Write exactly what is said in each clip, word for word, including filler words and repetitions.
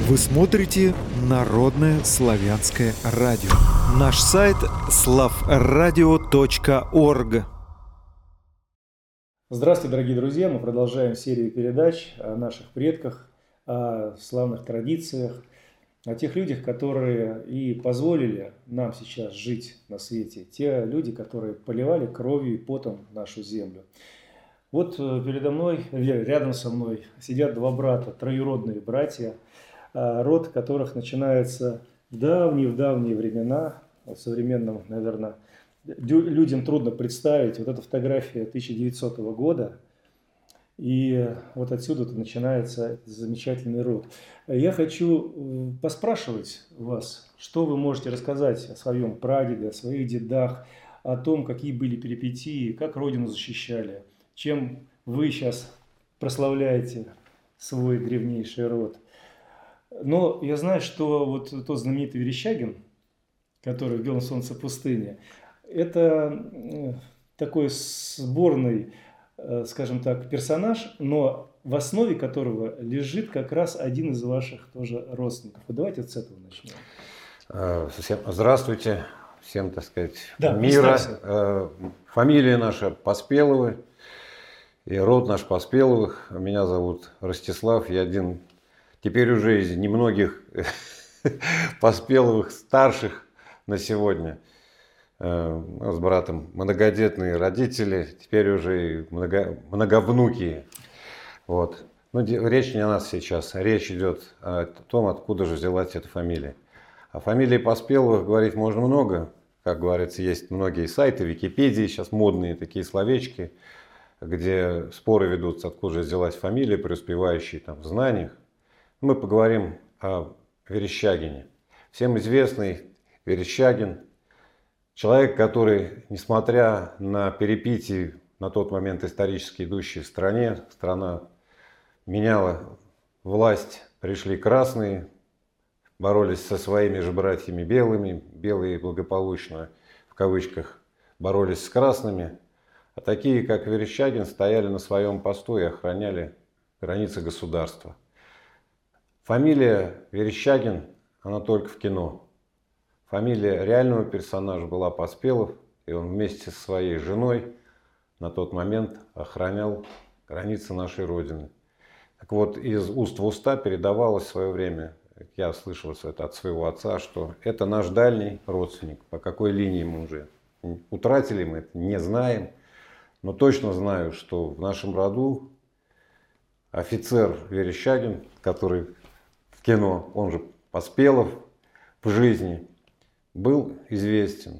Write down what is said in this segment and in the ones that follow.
Вы смотрите Народное славянское радио. Наш сайт славрадио точка орг. Здравствуйте, дорогие друзья! Мы продолжаем серию передач о наших предках, о славных традициях, о тех людях, которые и позволили нам сейчас жить на свете. Те люди, которые поливали кровью и потом нашу землю. Вот передо мной, рядом со мной сидят два брата, троюродные братья, род которых начинается в давние-в давние времена, в современном, наверное, людям трудно представить. Вот эта фотография тысяча девятисотого года, и вот отсюда-то начинается этот замечательный род. Я хочу поспрашивать вас, что вы можете рассказать о своем прадеде, о своих дедах, о том, какие были перипетии, как родину защищали, чем вы сейчас прославляете свой древнейший род. Но я знаю, что вот тот знаменитый Верещагин, который в «Белом солнце пустыни», это такой сборный, скажем так, персонаж, но в основе которого лежит как раз один из ваших тоже родственников. Вот давайте с этого начнем. Всем здравствуйте, всем, так сказать, да, мира. Фамилия наша Поспеловы и род наш Поспеловых. Меня зовут Ростислав, я один теперь уже из немногих Поспеловых старших на сегодня. С братом многодетные родители, теперь уже и много, многовнукие. Вот. Но речь не о нас сейчас, речь идет о том, откуда же взялась эта фамилия. О фамилии Поспеловых говорить можно много. Как говорится, есть многие сайты, Википедии, сейчас модные такие словечки, где споры ведутся, откуда же взялась фамилия, преуспевающие там в знаниях. Мы поговорим о Верещагине. Всем известный Верещагин. Человек, который, несмотря на перипетии, на тот момент исторически идущие в стране, страна меняла власть, пришли красные, боролись со своими же братьями белыми, белые благополучно, в кавычках, боролись с красными, а такие, как Верещагин, стояли на своем посту и охраняли границы государства. Фамилия Верещагин, она только в кино. Фамилия реального персонажа была Поспелов, и он вместе со своей женой на тот момент охранял границы нашей Родины. Так вот, из уст в уста передавалось в свое время, я слышал это от своего отца, что это наш дальний родственник. По какой линии мы уже утратили, мы это не знаем. Но точно знаю, что в нашем роду офицер Верещагин, который в кино, он же Поспелов, в жизни был известен.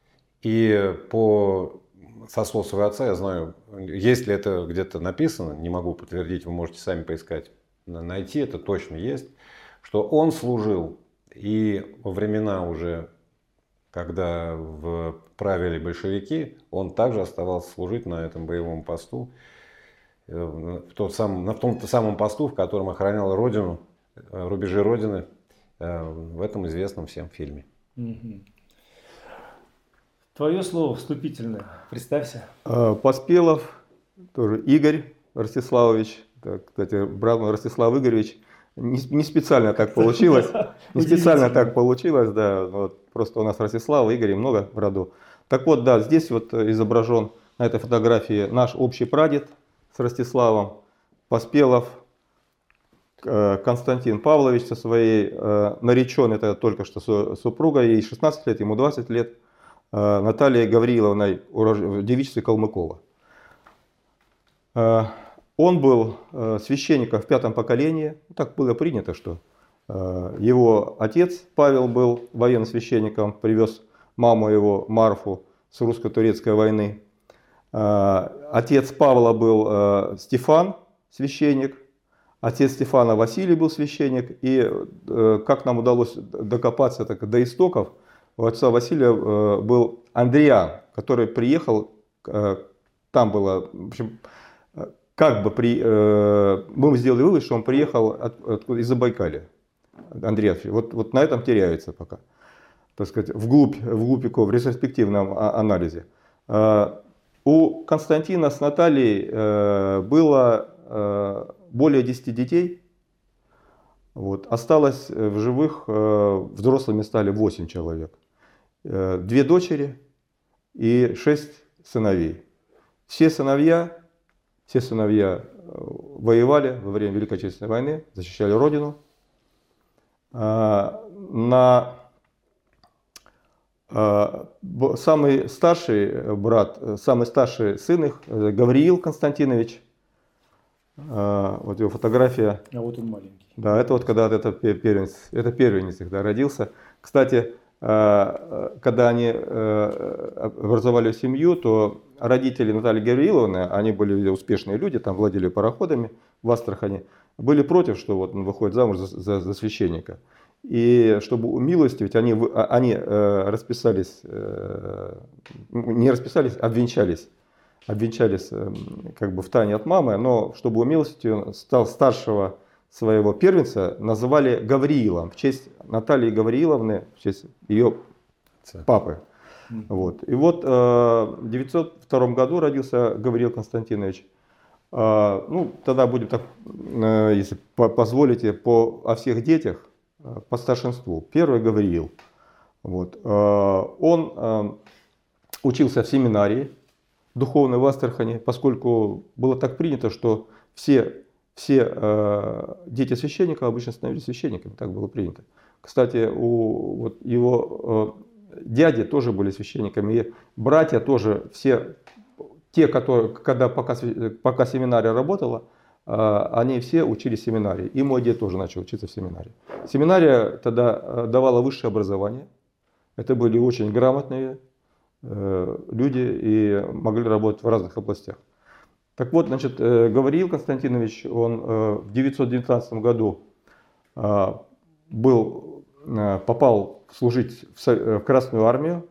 И по со слов своего отца я знаю, если это где-то написано, не могу подтвердить, вы можете сами поискать, найти, это точно есть, что он служил и во времена уже, когда в правили большевики, он также оставался служить на этом боевом посту, в тот сам, на том самом посту, в котором охранял Родину, рубежи Родины, в этом известном всем фильме. Угу. Твое слово вступительное. Представься. Поспелов, тоже Игорь Ростиславович. Так, кстати, брат Ростислав Игоревич. Не, не специально так получилось. Не специально так получилось, да. Вот, просто у нас Ростислав, Игорь много в роду. Так вот, да, здесь вот изображен на этой фотографии наш общий прадед с Ростиславом. Поспелов Константин Павлович со своей э, нареченной, это только что супругой, ей шестнадцать лет, ему двадцать лет, э, Натальей Гавриловной в девичестве Калмыкова. Э, он был э, священником в пятом поколении, так было принято, что э, его отец Павел был военным священником, привез маму его Марфу с русско-турецкой войны. Э, отец Павла был э, Стефан, священник. Отец Стефана Василий был священник, и э, как нам удалось докопаться так, до истоков, у отца Василия э, был Андриан, который приехал, э, там было, в общем, как бы при, э, мы сделали вывод, что он приехал от, от, из Забайкалья, Андриан, вот, вот на этом теряется пока, так сказать, вглубь, вглубь веков, в ретроспективном анализе. Э, у Константина с Натальей э, было э, более десяти детей. Вот. Осталось в живых, взрослыми стали восемь человек. Две дочери и шесть сыновей. Все сыновья, все сыновья воевали во время Великой Отечественной войны, защищали Родину. На самый старший брат, самый старший сын их, Гавриил Константинович, вот его фотография. А вот он маленький. Да, это вот когда это первенец, это первенец их, да, родился. Кстати, когда они образовали семью, то родители Натальи Гавриловны, они были успешные люди, там владели пароходами в Астрахани, были против, что вот он выходит замуж за, за, за священника. И чтобы умилостивить, они, они расписались, не расписались, обвенчались, обвенчались как бы в тайне от мамы, но чтобы умилостивить, он стал старшего своего первенца, называли Гавриилом в честь Натальи Гавриловны, в честь ее папы. Вот. И вот в девятьсот втором году родился Гавриил Константинович. Ну, тогда будем так, если позволите, по, о всех детях по старшинству. Первый Гавриил. Вот. Он учился в семинарии духовной в Астрахани, поскольку было так принято, что все, все дети священников обычно становились священниками, так было принято. Кстати, у вот его дяди тоже были священниками, и братья тоже, все те, которые, когда пока, пока семинария работала, они все учились в семинарии. И мой дед тоже начал учиться в семинарии. Семинария тогда давала высшее образование. Это были очень грамотные люди и могли работать в разных областях. Так вот, значит, Гавриил Константинович, он в девятьсот девятнадцатом году был, попал служить в Красную армию.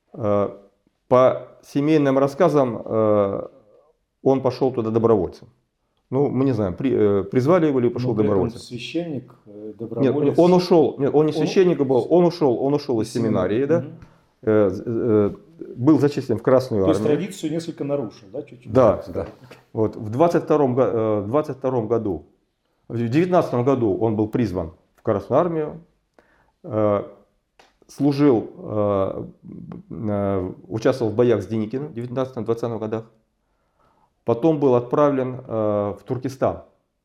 По семейным рассказам он пошел туда добровольцем. Ну, мы не знаем, при, призвали его или пошел ну, добровольцем. Священник, доброволец. Нет, он ушел, нет, он не священник был, он ушел, он ушел из семинарии, да, угу. Был зачислен в Красную армию. То есть традицию несколько нарушил, да, чуть-чуть? Да, да. Вот, в двадцать втором году, в девятнадцатом году он был призван в Красную армию, служил, участвовал в боях с Деникиным в девятнадцатом-двадцатом годах. Потом был отправлен в Туркестан.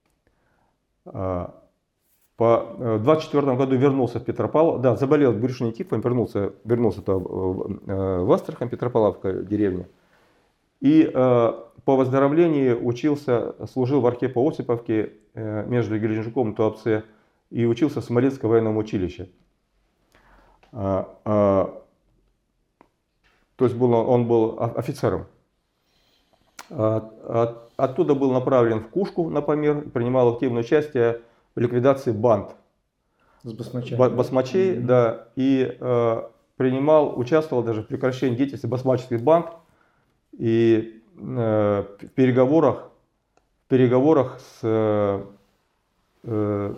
В двадцать четвёртом году вернулся в Петропавловск, да, заболел брюшным тифом, вернулся, вернулся в Астрахань, Петропавловская деревня. И по выздоровлении учился, служил в Архипо-Осиповке между Геленджиком и Туапсе и учился в Смоленском военном училище. То есть был, он был офицером. От, оттуда был направлен в Кушку на Памир, принимал активное участие в ликвидации банд. С басмачами. Басмачей, mm-hmm. да, и э, принимал, участвовал даже в прекращении деятельности басмаческих банд и э, в переговорах, в переговорах с э, э,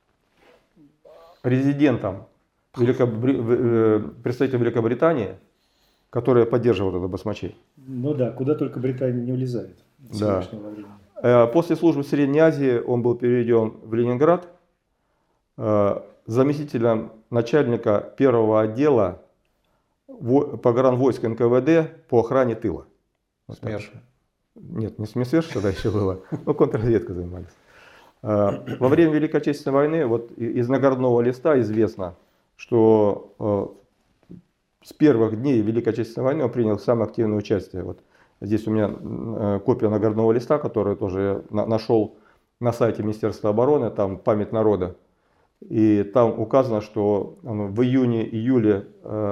резидентом, Великобри... э, представителем Великобритании, которая поддерживала тогда басмачей. Ну да, куда только Британия не влезает в сегодняшнего времени. После службы в Средней Азии он был переведен в Ленинград заместителем начальника первого отдела погранвойск эн ка вэ дэ по охране тыла. СМЕРШ? Нет, не СМЕРШ тогда еще было, но контрразведкой занимались. Во время Великой Отечественной войны вот из наградного листа известно, что с первых дней Великой Отечественной войны он принял самое активное участие. Вот здесь у меня копия наградного листа, которую тоже я нашел на сайте Министерства обороны, там память народа. И там указано, что он в июне-июле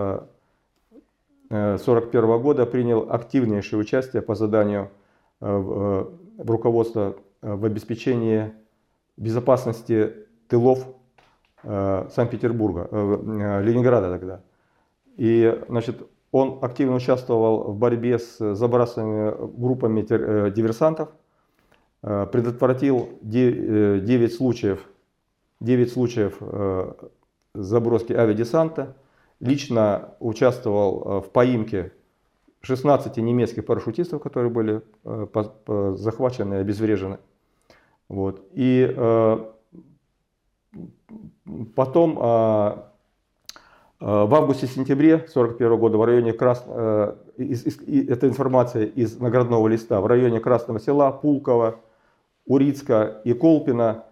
сорок первого года принял активнейшее участие по заданию в руководства в обеспечении безопасности тылов Санкт-Петербурга, Ленинграда тогда. И, значит, он активно участвовал в борьбе с забрасываемыми группами диверсантов, предотвратил девять случаев, девять случаев заброски авиадесанта, лично участвовал в поимке шестнадцати немецких парашютистов, которые были захвачены и обезврежены. Вот. И потом в августе-сентябре сорок первого года в районе Крас... из, из, эта информация из наградного листа, в районе Красного Села, Пулково, Урицка и Колпино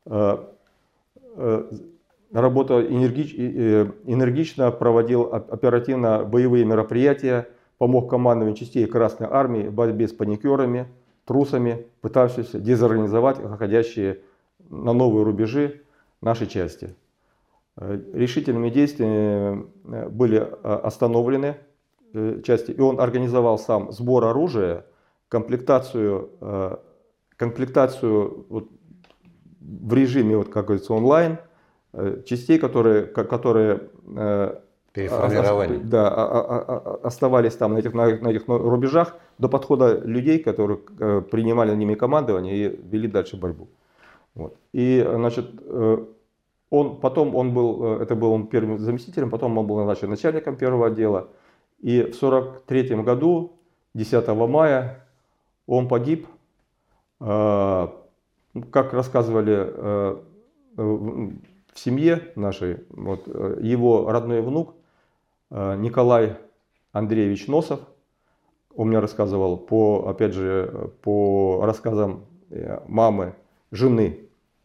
работал энергич... энергично, проводил оперативно боевые мероприятия, помог командованию частей Красной Армии в борьбе с паникерами, трусами, пытавшимися дезорганизовать выходящие на новые рубежи нашей части. Решительными действиями были остановлены части, и он организовал сам сбор оружия, комплектацию, комплектацию вот в режиме, вот, как говорится, онлайн, частей, которые, которые переформирование. Да, оставались там на этих, на этих рубежах до подхода людей, которые принимали над ними командование и вели дальше борьбу. Вот. И, значит, он, потом он был, это был он первым заместителем, потом он был назначен начальником первого отдела. И в сорок третьем году, десятого мая, он погиб, как рассказывали в семье нашей, вот, его родной внук Николай Андреевич Носов, он мне рассказывал, по, опять же, по рассказам мамы, жены,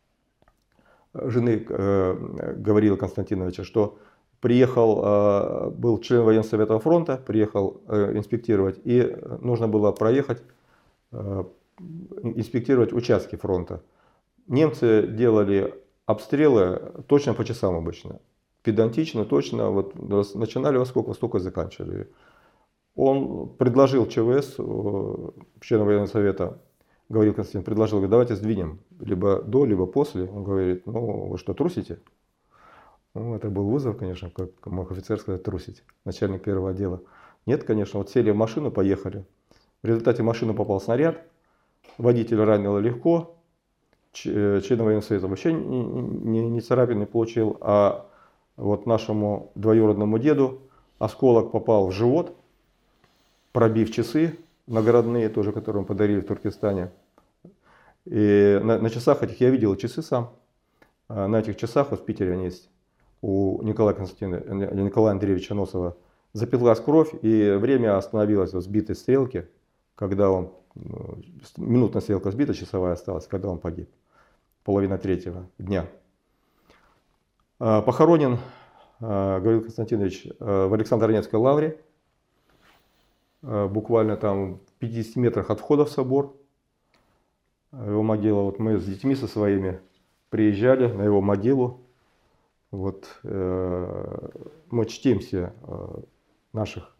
жены э, Гавриила Константиновича, что приехал, э, был член военсовета фронта, приехал э, инспектировать, и нужно было проехать, э, инспектировать участки фронта. Немцы делали обстрелы точно по часам обычно, педантично, точно, вот начинали во сколько, во столько заканчивали. Он предложил ЧВС, члена военсовета, говорил Константин, предложил, говорит, давайте сдвинем, либо до, либо после. Он говорит, ну вы что, трусите? Ну, это был вызов, конечно, как мог офицер сказать, трусить, начальник первого отдела. Нет, конечно, вот сели в машину, поехали. В результате в машину попал снаряд, водитель ранило легко, член военсовета вообще ни, ни, ни царапины не получил, а вот нашему двоюродному деду осколок попал в живот, пробив часы наградные, тоже, которые мы подарили в Туркестане. И на, на часах этих я видел часы сам. А на этих часах вот в Питере они есть у Николая Константиновича, Николая Андреевича Носова. Запеклась кровь, и время остановилось в сбитой стрелке, когда он, минутная стрелка сбита, часовая осталась, когда он погиб. Половина третьего дня. Похоронен Гавриил Константинович в Александро-Невской лавре. Буквально там в пятидесяти метрах от входа в собор. Его могила, вот мы с детьми со своими приезжали на его могилу. Вот, э, мы чтим все э, наших.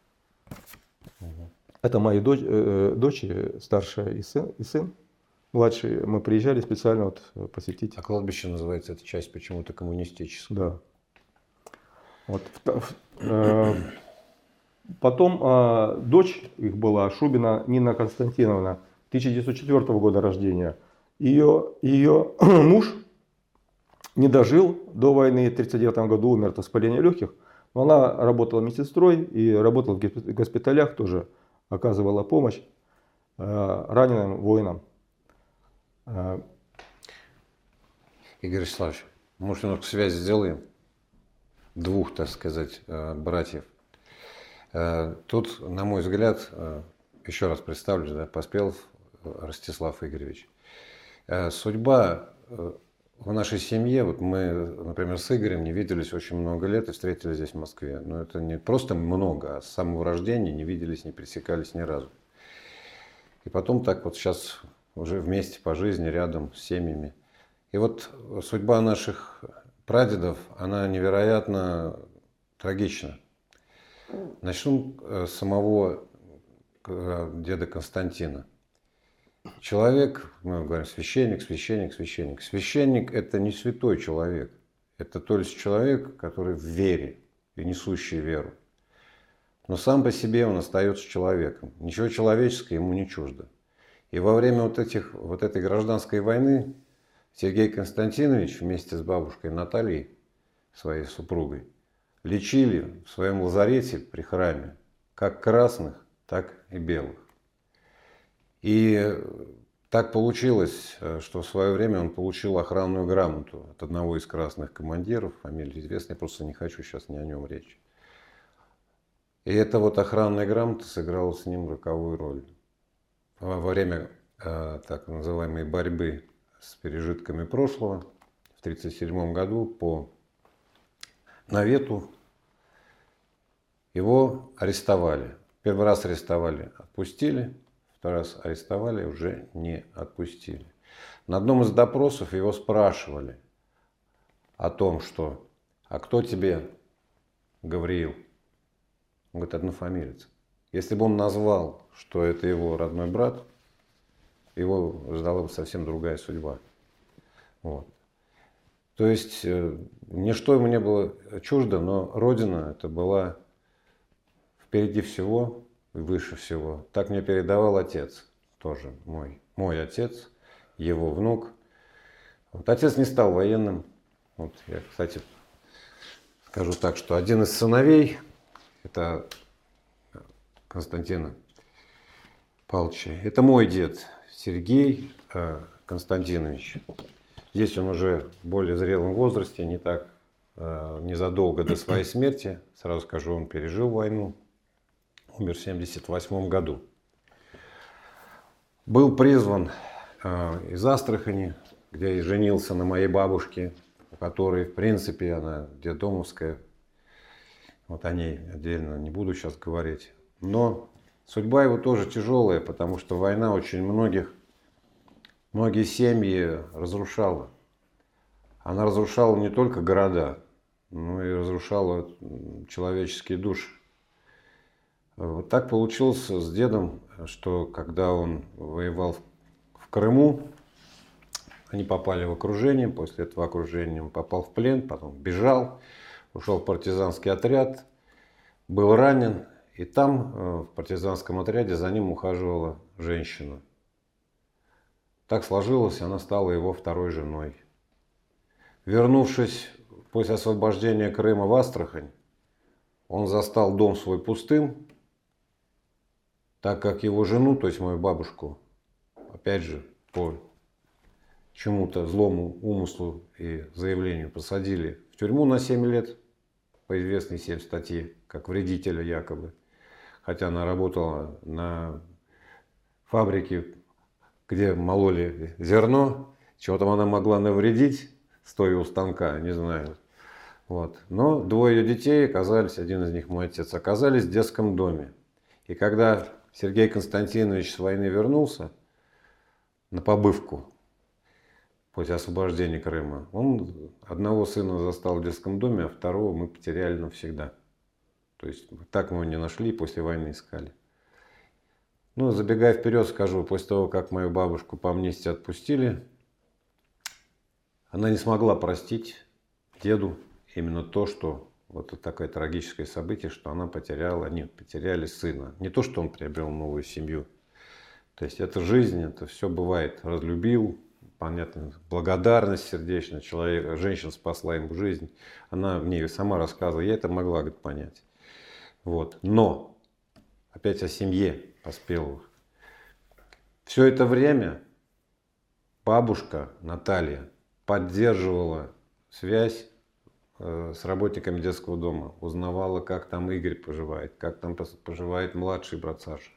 Это мои дочь, э, дочери, старшая и сын, и сын. Младший. Мы приезжали специально вот посетить. А кладбище называется эта часть почему-то коммунистическая. Да. Вот, э, потом э, дочь их была, Шубина Нина Константиновна, тысяча девятьсот четвёртого года рождения. Ее, ее муж не дожил до войны, в тысяча девятьсот тридцать девятом году умер от воспаления легких. Но она работала медсестрой и работала в госпиталях, тоже оказывала помощь э, раненым воинам. Э, Игорь Вячеславович, может, немножко связь сделаем? Двух, так сказать, братьев. Тут, на мой взгляд, еще раз представлюсь, да, Поспелов Ростислав Игоревич. Судьба в нашей семье, вот мы, например, с Игорем не виделись очень много лет и встретились здесь, в Москве. Но это не просто много, а с самого рождения не виделись, не пересекались ни разу. И потом так вот сейчас уже вместе по жизни, рядом с семьями. И вот судьба наших прадедов, она невероятно трагична. Начну с самого деда Константина. Человек, мы говорим, священник, священник, священник. Священник – это не святой человек. Это то есть человек, который в вере и несущий веру. Но сам по себе он остается человеком. Ничего человеческого ему не чуждо. И во время вот, этих, вот этой гражданской войны Сергей Константинович вместе с бабушкой Натальей, своей супругой, лечили в своем лазарете при храме как красных, так и белых. И Так получилось, что в свое время он получил охранную грамоту от одного из красных командиров, фамилия известная, я просто не хочу сейчас ни о нем речь. И эта вот охранная грамота сыграла с ним роковую роль. Во время э, так называемой борьбы с пережитками прошлого в тысяча девятьсот тридцать седьмом году по навету его арестовали. Первый раз арестовали, отпустили. Второй раз арестовали, уже не отпустили. На одном из допросов его спрашивали о том, что «А кто тебе Гавриил?» Он говорит, однофамилец. Если бы он назвал, что это его родной брат, его ждала бы совсем другая судьба. Вот. То есть ничто ему не было чуждо, но Родина это была впереди всего и выше всего. Так мне передавал отец, тоже мой, мой отец, его внук. Вот отец не стал военным. Вот я, кстати, скажу так, что один из сыновей, это Константина Павловича, это мой дед Сергей Константинович. Здесь он уже в более зрелом возрасте, не так, незадолго до своей смерти. Сразу скажу, он пережил войну, умер в семьдесят восьмом году. Был призван из Астрахани, где и женился на моей бабушке, у которой, в принципе, она детдомовская. Вот о ней отдельно не буду сейчас говорить. Но судьба его тоже тяжелая, потому что война очень многих, многие семьи разрушала. Она разрушала не только города, но и разрушала человеческие души. Вот так получилось с дедом, что когда он воевал в Крыму, они попали в окружение, после этого окружения он попал в плен, потом бежал, ушел в партизанский отряд, был ранен, и там в партизанском отряде за ним ухаживала женщина. Так сложилось, она стала его второй женой. Вернувшись после освобождения Крыма в Астрахань, он застал дом свой пустым, так как его жену, то есть мою бабушку, опять же, по чему-то злому умыслу и заявлению посадили в тюрьму на семь лет, по известной всем статье, как вредителя якобы. Хотя она работала на фабрике, где мололи зерно, чего там она могла навредить, стоя у станка, не знаю. Вот. Но двое ее детей оказались, один из них мой отец, оказались в детском доме. И когда Сергей Константинович с войны вернулся на побывку после освобождения Крыма, он одного сына застал в детском доме, а второго мы потеряли навсегда. То есть так мы его не нашли, после войны искали. Ну, забегая вперед, скажу, после того, как мою бабушку по амнистии отпустили, она не смогла простить деду именно то, что вот это такое трагическое событие, что она потеряла, они потеряли сына. Не то, что он приобрел новую семью. То есть это жизнь, это все бывает. Разлюбил, понятно, благодарность сердечная, человек, женщина спасла ему жизнь. Она мне сама рассказывала, я это могла, говорит, понять. Вот. Но, опять о семье Поспеловых. Все это время бабушка Наталья поддерживала связь с работниками детского дома, узнавала, как там Игорь поживает, как там поживает младший брат Саша.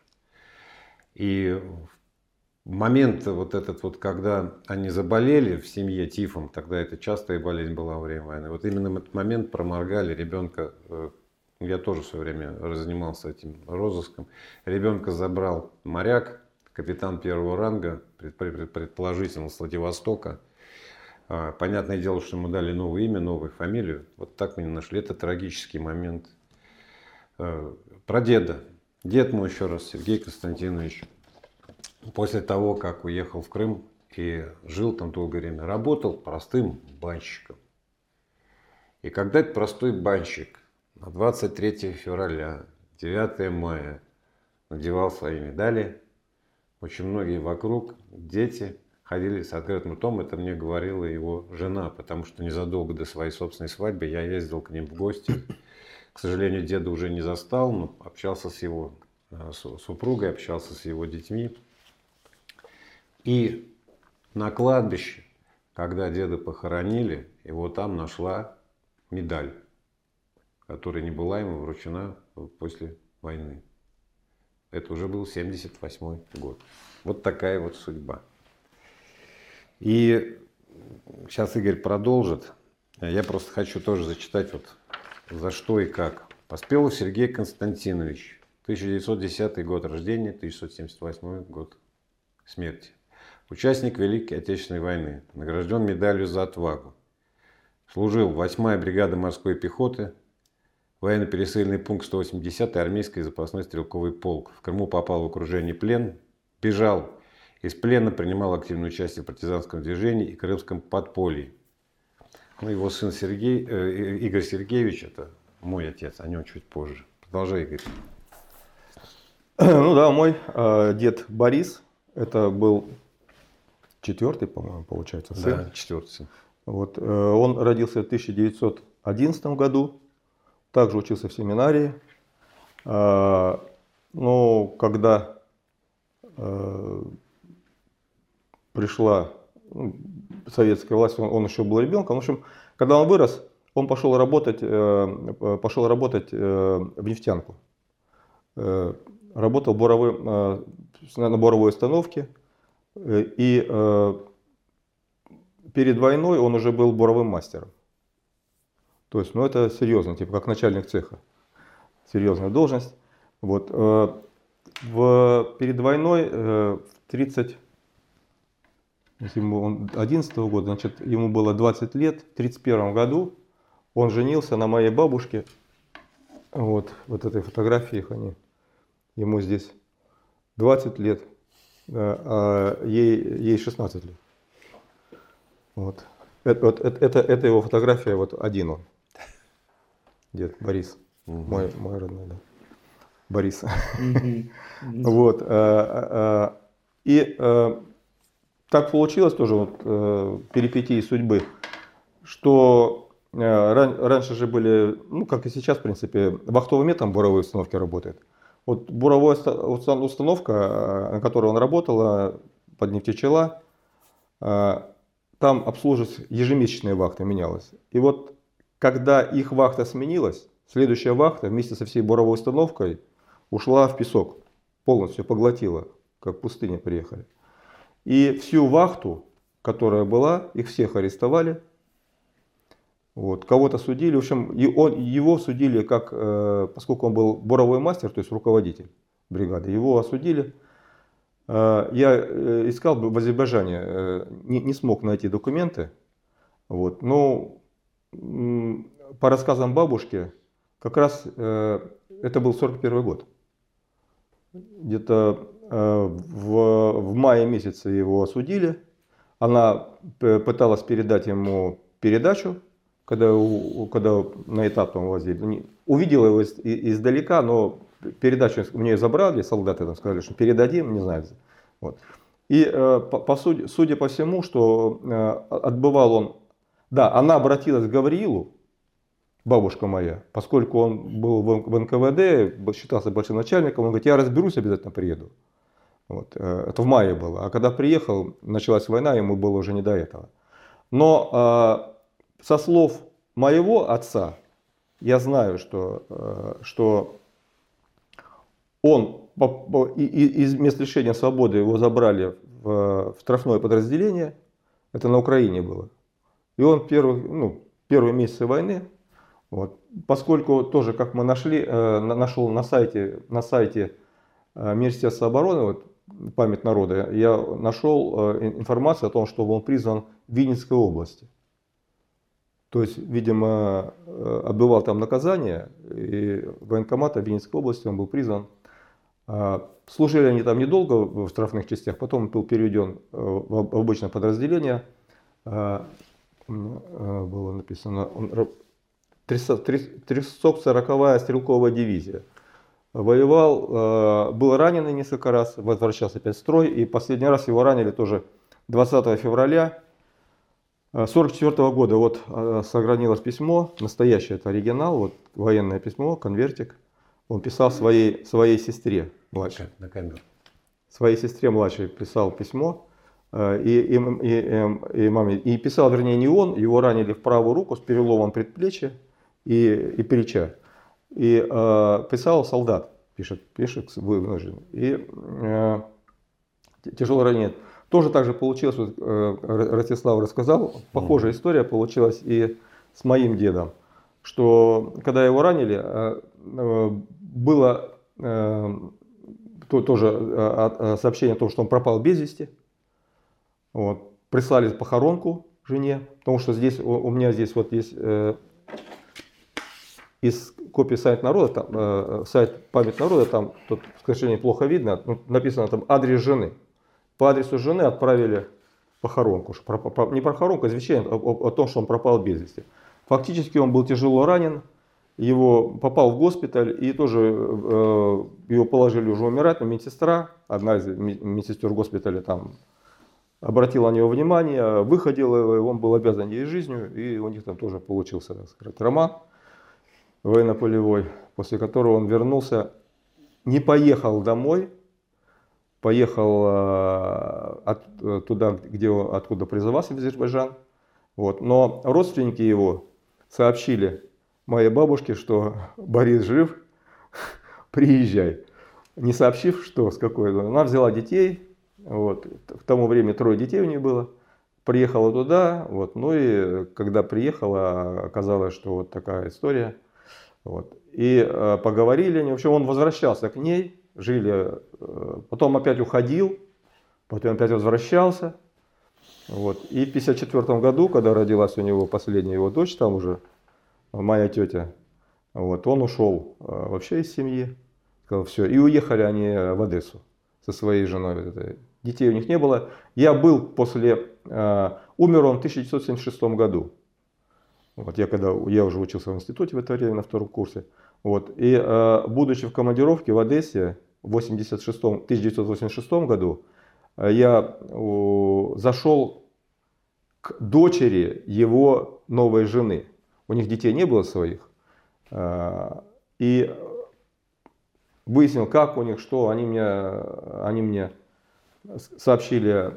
И в момент вот этот вот, когда они заболели в семье тифом, тогда это частая болезнь была во время войны, вот именно в этот момент проморгали ребенка, я тоже в свое время занимался этим розыском, ребенка забрал моряк, капитан первого ранга, предположительно с Владивостока. Понятное дело, что ему дали новое имя, новую фамилию. Вот так мы не нашли. Это трагический момент. Про деда. Дед мой, еще раз, Сергей Константинович, после того, как уехал в Крым и жил там долгое время, работал простым банщиком. И когда этот простой банщик на двадцать третьего февраля, девятого мая надевал свои медали, очень многие вокруг, дети, ходили с открытым ртом, это мне говорила его жена, потому что незадолго до своей собственной свадьбы я ездил к ним в гости. К сожалению, деда уже не застал, но общался с его супругой, общался с его детьми. И на кладбище, когда деда похоронили, его там нашла медаль, которая не была ему вручена после войны. Это уже был семьдесят восьмой год. Вот такая вот судьба. И сейчас Игорь продолжит. Я просто хочу тоже зачитать, вот за что и как. Поспелов Сергей Константинович, тысяча девятьсот десятый год рождения, тысяча девятьсот семьдесят восьмой год смерти. Участник Великой Отечественной войны, награжден медалью за отвагу. Служил восьмая бригада морской пехоты, военно-пересыльный пункт сто восьмидесятый армейский запасной стрелковый полк. В Крыму попал в окружение плен, бежал из плена, принимал активное участие в партизанском движении и крымском подполье. Ну, его сын Сергей, э, Игорь Сергеевич, это мой отец, о нем чуть позже. Продолжай, Игорь. Ну да, мой э, дед Борис, это был четвертый, по-моему, получается, сын. Да, четвертый сын. Вот, э, он родился в тысяча девятьсот одиннадцатом году, также учился в семинарии. Э, но когда э, пришла ну, советская власть, он, он еще был ребенком. В общем, когда он вырос, он пошел работать, э, пошел работать э, в нефтянку. Э, работал буровым, э, на буровой установке. Э, и э, перед войной он уже был буровым мастером. То есть, ну это серьезно, типа как начальник цеха. Серьезная должность. Вот, э, в, перед войной э, в тридцать одиннадцатого года, значит, ему было двадцать лет, в тридцать первом году он женился на моей бабушке. Вот, вот этой фотографии их они. Ему здесь двадцать лет, а ей, ей шестнадцать лет. Вот. Это, вот, это, это, это его фотография, вот один он. Дед Борис, угу. мой, мой родной, да. Борис. Вот. И так получилось тоже, вот, перипетии судьбы, что раньше же были, ну как и сейчас, в принципе, вахтовый метод буровой установки работает. Вот буровая установка, на которой он работал, под Нефтечела, там обслуживались ежемесячные вахты, менялась. И вот когда их вахта сменилась, следующая вахта вместе со всей буровой установкой ушла в песок, полностью поглотила, как в пустыне приехали. И всю вахту, которая была, их всех арестовали. Вот, кого-то судили, в общем, и он, его судили, как, э, поскольку он был буровой мастер, то есть руководитель бригады, его осудили. Э, я э, искал в Азербайджане, э, не, не смог найти документы, вот, но э, по рассказам бабушки, как раз э, это был сорок первый год. Где-то э, в, в мае месяце его осудили, она пыталась передать ему передачу, Когда, когда на этап там возили, увидела его из, издалека, но передачу мне забрали, солдаты там сказали, что передадим, не знаю. Вот. И по, по сути, судя по всему, что отбывал он, да, она обратилась к Гавриилу, бабушка моя, поскольку он был в эн ка вэ дэ, считался большим начальником, он говорит, я разберусь, обязательно приеду. Вот. Это в мае было. А когда приехал, началась война, ему было уже не до этого. Но со слов моего отца, я знаю, что, что он из мест лишения свободы его забрали в штрафное подразделение, это на Украине было. И он первый, ну, первые месяцы войны, вот, поскольку тоже, как мы нашли, нашел на сайте, на сайте Министерства обороны, вот, память народа, я нашел информацию о том, что он призван в Винницкой области. То есть, видимо, отбывал там наказание, и военкомата в Винницкой области он был призван. Служили они там недолго в штрафных частях, потом был переведен в обычное подразделение. Было написано трёхсот сороковая стрелковая дивизия. Воевал, был раненый несколько раз, возвращался опять в строй, и последний раз его ранили тоже двадцатого февраля. сорок четвёртого года вот сохранилось письмо, настоящее, это оригинал, вот военное письмо, конвертик. Он писал своей, своей сестре младшей. На камеру. Своей сестре младшей писал письмо. И, и, и, и, маме, и писал, вернее, не он, его ранили в правую руку с переломом предплечья и, и плеча. И э, писал солдат, пишет, пишет вынужден. И э, тяжело ранение. Тоже так же получилось, вот, э, Ростислав рассказал, похожая история получилась и с моим дедом. Что когда его ранили, э, э, было э, то, тоже э, сообщение о том, что он пропал без вести. Вот. Прислали похоронку жене, потому что здесь у, у меня здесь вот есть э, из копии сайт народа, там, э, сайт память народа, там тут, к сожалению, плохо видно, ну, написано там адрес жены. По адресу жены отправили похоронку, что, про, не похоронку, а извещение о, о, о том, что он пропал без вести. Фактически он был тяжело ранен, его попал в госпиталь и тоже э, его положили уже умирать, но медсестра, одна из медсестер госпиталя там обратила на него внимание, выходила его, он был обязан ей жизнью, и у них там тоже получился, так сказать, роман военно-полевой, после которого он вернулся, не поехал домой, поехал э, от, туда, где он, откуда призывался в Азербайджан, вот. Но родственники его сообщили моей бабушке, что Борис жив, приезжай, не сообщив, что с какой. Она взяла детей. Вот. К тому времени трое детей у нее было. Приехала туда, вот. Ну и когда приехала, оказалось, что вот такая история. Вот. И э, поговорили они. В общем, он возвращался к ней, жили, э, потом опять уходил, потом опять возвращался. Вот. И в пятьдесят четвёртом году, когда родилась у него последняя его дочь, там уже моя тетя, вот, он ушел э, вообще из семьи. Сказал, все. И уехали они в Одессу со своей женой. Детей у них не было. Я был после... Э, умер он в тысяча девятьсот семьдесят шестом году. Вот, я, когда, я уже учился в институте в это время, на втором курсе. Вот, и э, будучи в командировке в Одессе в тысяча девятьсот восемьдесят шестом году, э, я э, зашел к дочери его новой жены. У них детей не было своих. Э, и выяснил, как у них, что. Они мне, они мне сообщили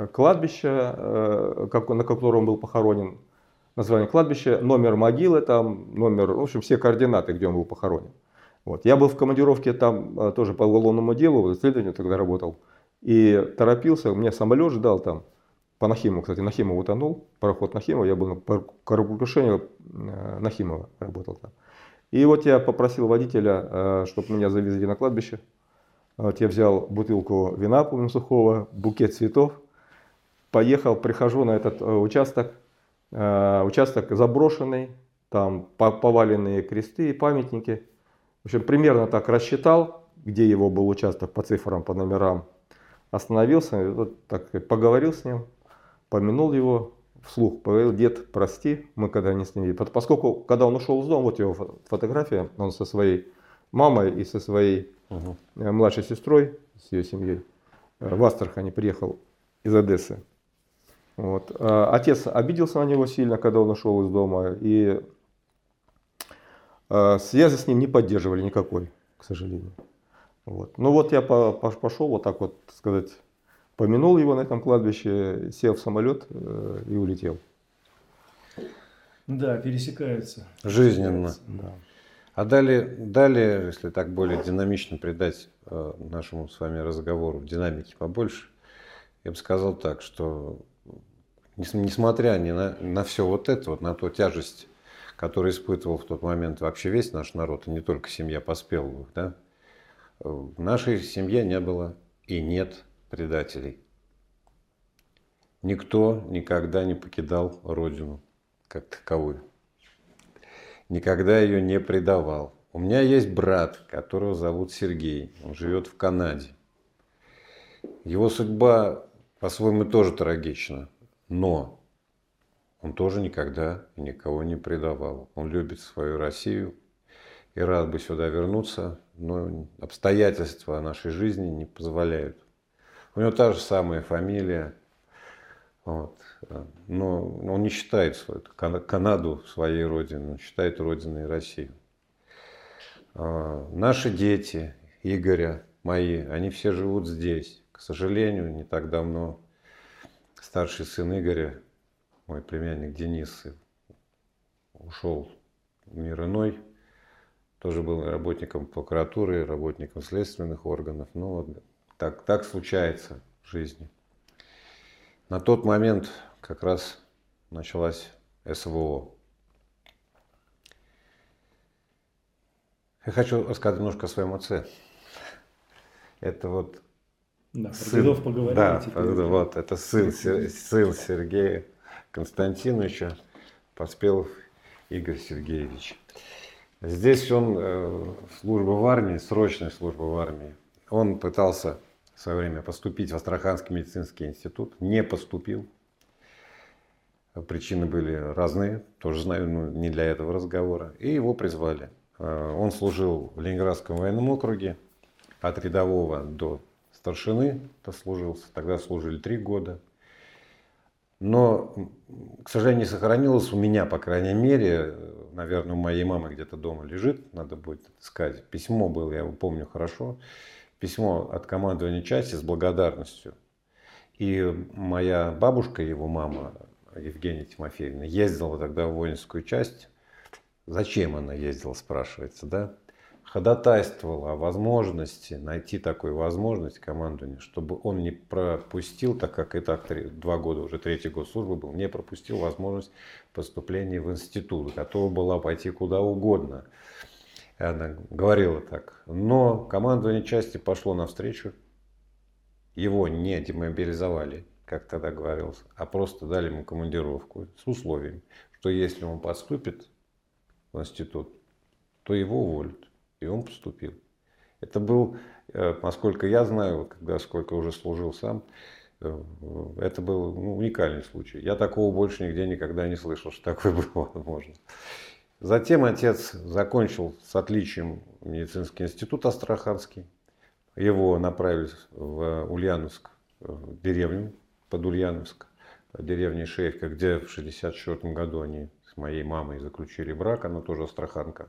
кладбище, как, на котором он был похоронен, название кладбища, номер могилы, там, номер, в общем, все координаты, где он был похоронен. Вот. Я был в командировке там тоже по уголовному делу, исследованию тогда работал, и торопился, меня самолет ждал там, по Нахимову, кстати, Нахимов утонул, пароход Нахимова, я был по кораблекрушению Нахимова, работал там. И вот я попросил водителя, чтобы меня завезли на кладбище. Вот я взял бутылку вина, помню, сухого, букет цветов, поехал, прихожу на этот участок, участок заброшенный, там поваленные кресты и памятники. В общем, примерно так рассчитал, где его был участок по цифрам, по номерам. Остановился, вот так поговорил с ним, помянул его. Вслух говорил: дед, прости, мы когда не с ним. Поскольку, когда он ушел из дома, вот его фотография, он со своей мамой и со своей угу. младшей сестрой, с ее семьей, в Астрахани приехал из Одессы. Вот. Отец обиделся на него сильно, когда он ушел из дома, и связи с ним не поддерживали никакой, к сожалению. Вот. Ну вот я пошел вот так вот, так сказать, помянул его на этом кладбище, сел в самолет э, и улетел. Да, пересекаются. Жизненно. Пересекаются. Да. А далее, далее, если так более динамично придать э, нашему с вами разговору динамики побольше, я бы сказал так, что несмотря ни на, на все вот это, вот, на ту тяжесть, которую испытывал в тот момент вообще весь наш народ, и не только семья Поспеловых, да, в нашей семье не было и нет предателей. Никто никогда не покидал родину как таковую. Никогда ее не предавал. У меня есть брат, которого зовут Сергей. Он живет в Канаде. Его судьба по-своему тоже трагична. Но он тоже никогда никого не предавал. Он любит свою Россию и рад бы сюда вернуться, но обстоятельства нашей жизни не позволяют. У него та же самая фамилия, вот. Но он не считает свою Канаду своей родиной, он считает родиной Россию. Наши дети, Игоря, мои, они все живут здесь. К сожалению, не так давно старший сын Игоря, мой племянник Денис, ушел в мир иной. Тоже был работником прокуратуры, работником следственных органов. Ну, вот так, так случается в жизни. На тот момент как раз началась эс вэ о. Я хочу рассказать немножко о своем отце. Это вот Да, сын, про дедов поговорили. да, теперь. вот это сын, сын Сергея Константиновича, Поспелов Игорь Сергеевич. Здесь он, э, служба в армии, срочная служба в армии. Он пытался в свое время поступить в Астраханский медицинский институт, не поступил. Причины были разные, тоже знаю, но не для этого разговора. И его призвали. Он служил в Ленинградском военном округе, от рядового до старшины дослужился. Тогда служили три года. Но, к сожалению, не сохранилось у меня, по крайней мере, наверное, у моей мамы где-то дома лежит, надо будет искать. Письмо было, я его помню хорошо. Письмо от командования части с благодарностью. И моя бабушка, его мама, Евгения Тимофеевна, ездила тогда в воинскую часть. Зачем она ездила, спрашивается, да? Ходатайствовала о возможности, найти такую возможность командованию, чтобы он не пропустил, так как и так три, два года, уже третий год службы был, не пропустил возможность поступления в институт. Готова была пойти куда угодно. Она говорила так. Но командование части пошло навстречу. Его не демобилизовали, как тогда говорилось, а просто дали ему командировку с условием, что если он поступит в институт, то его уволят. И он поступил. Это был, насколько я знаю, когда сколько уже служил сам, это был ну, уникальный случай. Я такого больше нигде никогда не слышал, что такое было возможно. Затем отец закончил с отличием медицинский институт Астраханский. Его направили в Ульяновск, в деревню под Ульяновск, деревня Шеевка, где в шестьдесят четвёртом году они с моей мамой заключили брак, она тоже астраханка.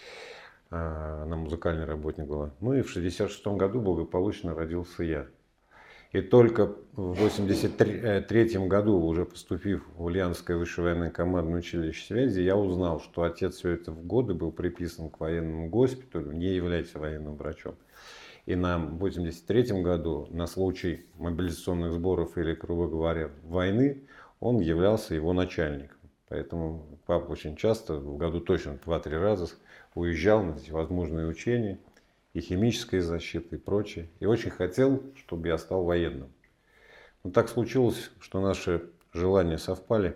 Она музыкальный работник была. Ну и в шестьдесят шестом году благополучно родился я. И только в восемьдесят третьем году, уже поступив в Ульяновское высшее военное командное училище связи, я узнал, что отец все это в годы был приписан к военному госпиталю, не является военным врачом. И на восемьдесят третьем году, на случай мобилизационных сборов или, грубо говоря, войны, он являлся его начальником. Поэтому папа очень часто, в году точно два-три раза, уезжал на эти возможные учения, и химическая защита, и прочее. И очень хотел, чтобы я стал военным. Но так случилось, что наши желания совпали.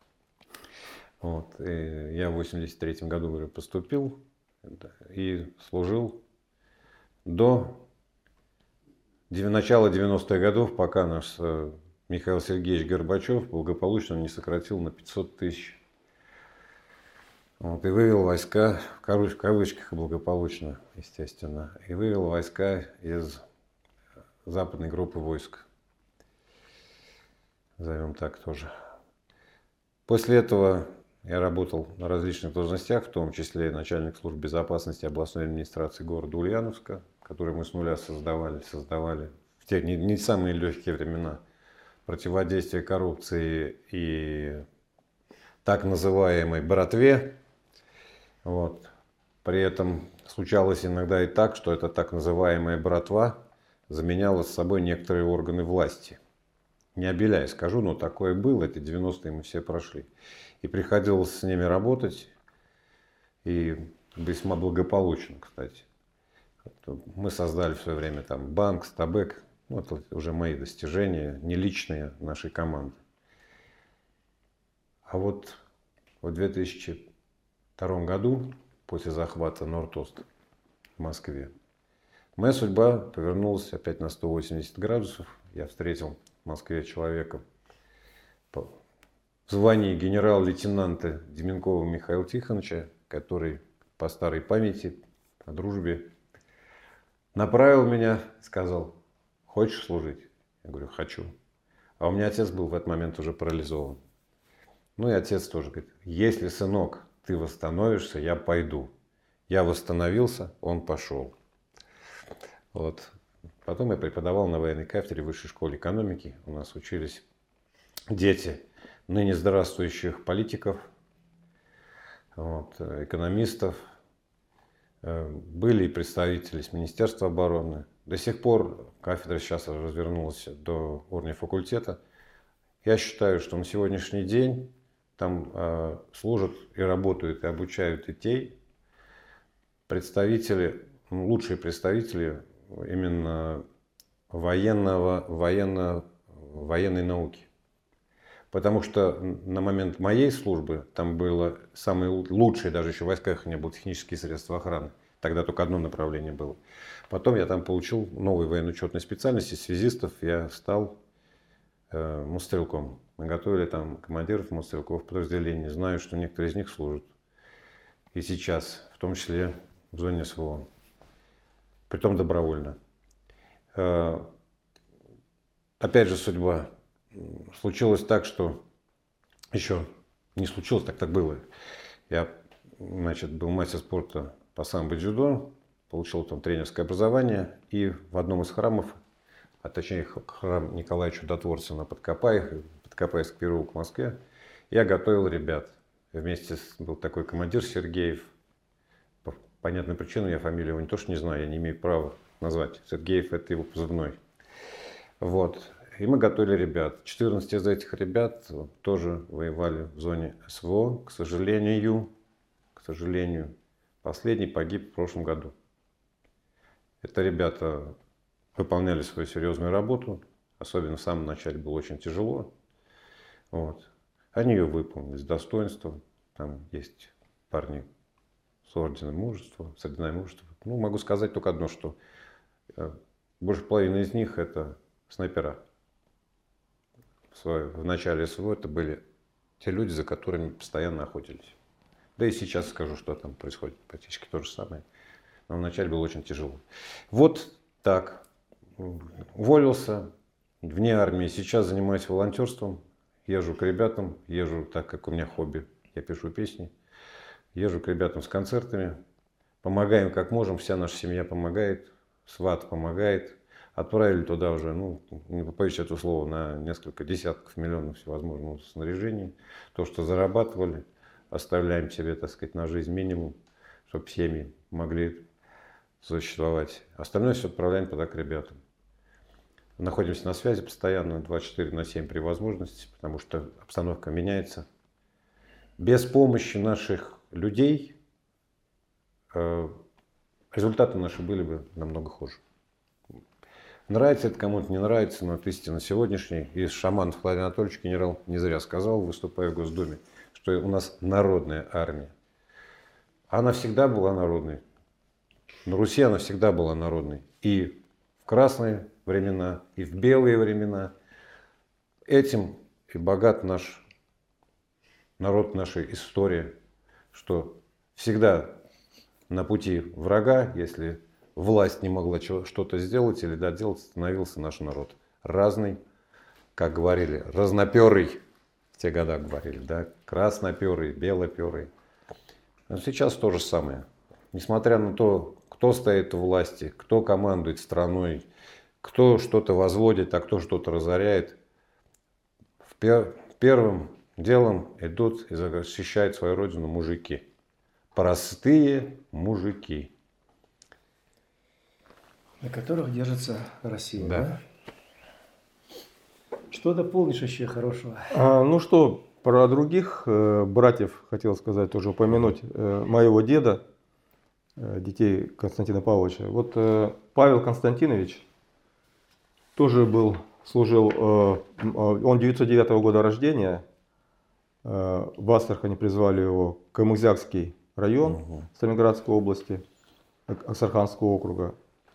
Вот. И я в восемьдесят третьем году, говорю, поступил и служил до начала девяностых годов, пока наш Михаил Сергеевич Горбачев благополучно не сократил на пятьсот тысяч. Вот, и вывел войска, в кавычках благополучно, естественно, и вывел войска из западной группы войск. Назовем так тоже. После этого я работал на различных должностях, в том числе начальник службы безопасности областной администрации города Ульяновска, который мы с нуля создавали, создавали в те не, не самые легкие времена противодействия коррупции и так называемой братве. Вот. При этом случалось иногда и так, что эта так называемая братва заменяла с собой некоторые органы власти. Не обеляя скажу, но такое было, эти девяностые мы все прошли. И приходилось с ними работать, и весьма благополучно, кстати. Мы создали в свое время там банк, Стабек, ну, это уже мои достижения, не личные нашей команды. А вот в две тысячи втором году, после захвата Норд-Ост в Москве, моя судьба повернулась опять на сто восемьдесят градусов. Я встретил в Москве человека в звании генерал-лейтенанта Деменкова Михаила Тихоновича, который по старой памяти, по дружбе, направил меня, сказал: хочешь служить? Я говорю: хочу. А у меня отец был в этот момент уже парализован. Ну и отец тоже говорит: если, сынок, ты восстановишься, я пойду. Я восстановился, он пошел. Вот. Потом я преподавал на военной кафедре Высшей школы экономики. У нас учились дети ныне здравствующих политиков, вот, экономистов, были и представители с Министерства обороны. До сих пор кафедра сейчас развернулась до уровня факультета. Я считаю, что на сегодняшний день там э, служат и работают, и обучают детей представители, лучшие представители именно военного, военно, военной науки. Потому что на момент моей службы там было самые лучшие, даже еще в войсках не было, технические средства охраны. Тогда только одно направление было. Потом я там получил новую военно-учетную специальность, из связистов я стал э, мотострелком. Мы готовили там командиров мотострелковых подразделений. Знаю, что некоторые из них служат и сейчас, в том числе в зоне СВО. Притом добровольно. Э, опять же судьба. Случилось так, что еще не случилось, так так было. Я, значит, был мастер спорта по самбо и дзюдо, получил там тренерское образование, и в одном из храмов, а точнее храм Николая Чудотворца на Подкопаях, Подкопайский переулок в Москве, я готовил ребят. Вместе с, был такой командир Сергеев. По понятной причине я фамилию его не то что не знаю, я не имею права назвать. Сергеев — это его позывной. Вот. И мы готовили ребят. четырнадцать из этих ребят тоже воевали в зоне СВО. К сожалению, к сожалению, последний погиб в прошлом году. Это ребята выполняли свою серьезную работу. Особенно в самом начале было очень тяжело. Вот. Они ее выполнили с достоинством. Там есть парни с орденом мужества, с орденом мужества. Ну, могу сказать только одно, что больше половины из них это снайпера. В начале СВО это были те люди, за которыми постоянно охотились. Да и сейчас скажу, что там происходит. Практически то же самое. Но вначале было очень тяжело. Вот так. Уволился вне армии. Сейчас занимаюсь волонтерством. Езжу к ребятам. Езжу, так как у меня хобби. Я пишу песни. Езжу к ребятам с концертами. Помогаем как можем. Вся наша семья помогает. Сват помогает. Отправили туда уже, ну, не побоюсь этого слова, на несколько десятков миллионов всевозможного снаряжения. То, что зарабатывали, оставляем себе, так сказать, на жизнь минимум, чтобы семьи могли существовать. Остальное все отправляем туда к ребятам. Находимся на связи постоянно, двадцать четыре на семь при возможности, потому что обстановка меняется. Без помощи наших людей э, результаты наши были бы намного хуже. Нравится это кому-то, не нравится, но это истина сегодняшняя. И Шаманов Владимир Анатольевич, генерал, не зря сказал, выступая в Госдуме, что у нас народная армия. Она всегда была народной. На Руси она всегда была народной. И в красные времена, и в белые времена. Этим и богат наш народ, наша история, что всегда на пути врага, если власть не могла что-то сделать или доделать, становился наш народ. Разный, как говорили, разноперый. В те года говорили, да, красноперый, белоперый. Но сейчас то же самое. Несмотря на то, кто стоит у власти, кто командует страной, кто что-то возводит, а кто что-то разоряет, пер первым делом идут и защищают свою родину мужики. Простые мужики. На которых держится Россия, да? да? Что дополнишь еще хорошего? А, ну что, про других э, братьев хотел сказать, тоже упомянуть э, моего деда, э, детей Константина Павловича. Вот э, Павел Константинович тоже был, служил, э, он девятьсот девятого года рождения, э, в Астрахани призвали его в Каймузякский район угу. Сталинградской области, Астраханского округа.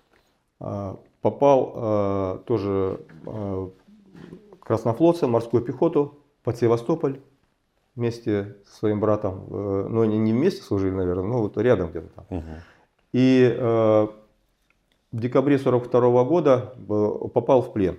Попал тоже краснофлотцем, морскую пехоту под Севастополь вместе со своим братом. Ну, они не вместе служили, наверное, но вот рядом где-то там. Угу. И в декабре сорок второго года попал в плен.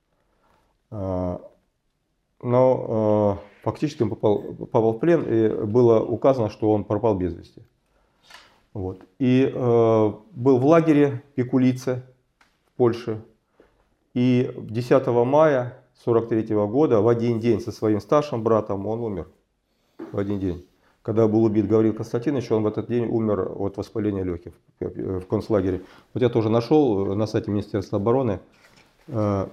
Но фактически он попал, попал в плен, и было указано, что он пропал без вести. Вот. И э, был в лагере Пикулице в Польше. И десятого мая сорок третьего года в один день со своим старшим братом он умер. В один день. Когда был убит Гаврил Константинович, он в этот день умер от воспаления легких в концлагере. Вот я тоже нашел на сайте Министерства обороны э,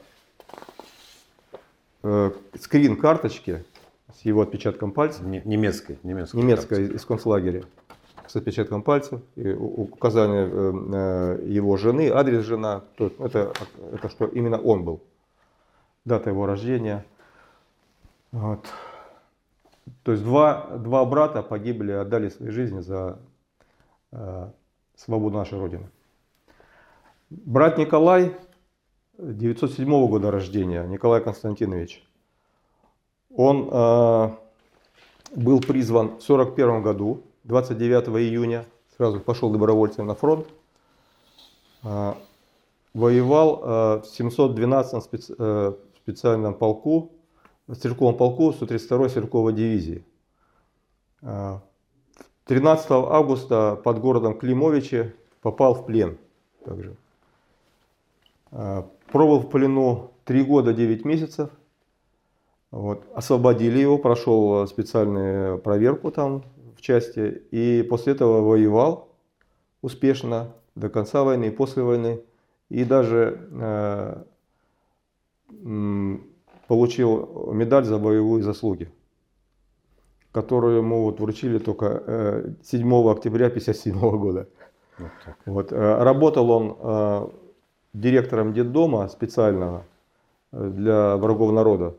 э, скрин карточки с его отпечатком пальца. Немецкой, немецкой, немецкой из концлагеря с отпечатком пальцев, и указание э, его жены, адрес жена. То, это, это что именно он был. Дата его рождения. Вот. То есть два, два брата погибли, отдали свои жизни за э, свободу нашей Родины. Брат Николай, девятьсот седьмого года рождения, Николай Константинович, он э, был призван в сорок первом году, двадцать девятого июня, сразу пошел добровольцем на фронт, э, воевал э, в семьсот двенадцатом специ, э, специальном полку, в стрелковом полку сто тридцать второй стрелковой дивизии. тринадцатого августа под городом Климовичи попал в плен. Также. Пробыл в плену три года девять месяцев. Вот. Освободили его, прошел специальную проверку там в части. И после этого воевал успешно до конца войны и после войны. И даже э, получил медаль за боевые заслуги, которую ему вот вручили только седьмого октября тысяча девятьсот пятьдесят седьмого года. Вот так. Вот, работал он директором детдома специального для врагов народа.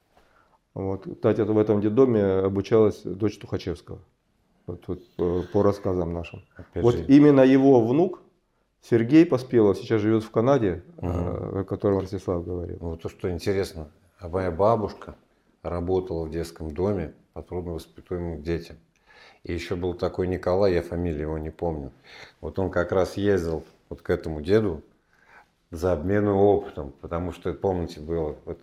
Вот. Кстати, в этом детдоме обучалась дочь Тухачевского, вот, вот, по рассказам нашим. Опять вот же. Именно его внук Сергей Поспелов сейчас живет в Канаде, угу. о котором Ростислав говорил. Вот то, что интересно. А моя бабушка работала в детском доме по трудновоспитуемым детям. И еще был такой Николай, я фамилию его не помню. Вот он как раз ездил вот к этому деду за обменом опытом, потому что, помните, было вот,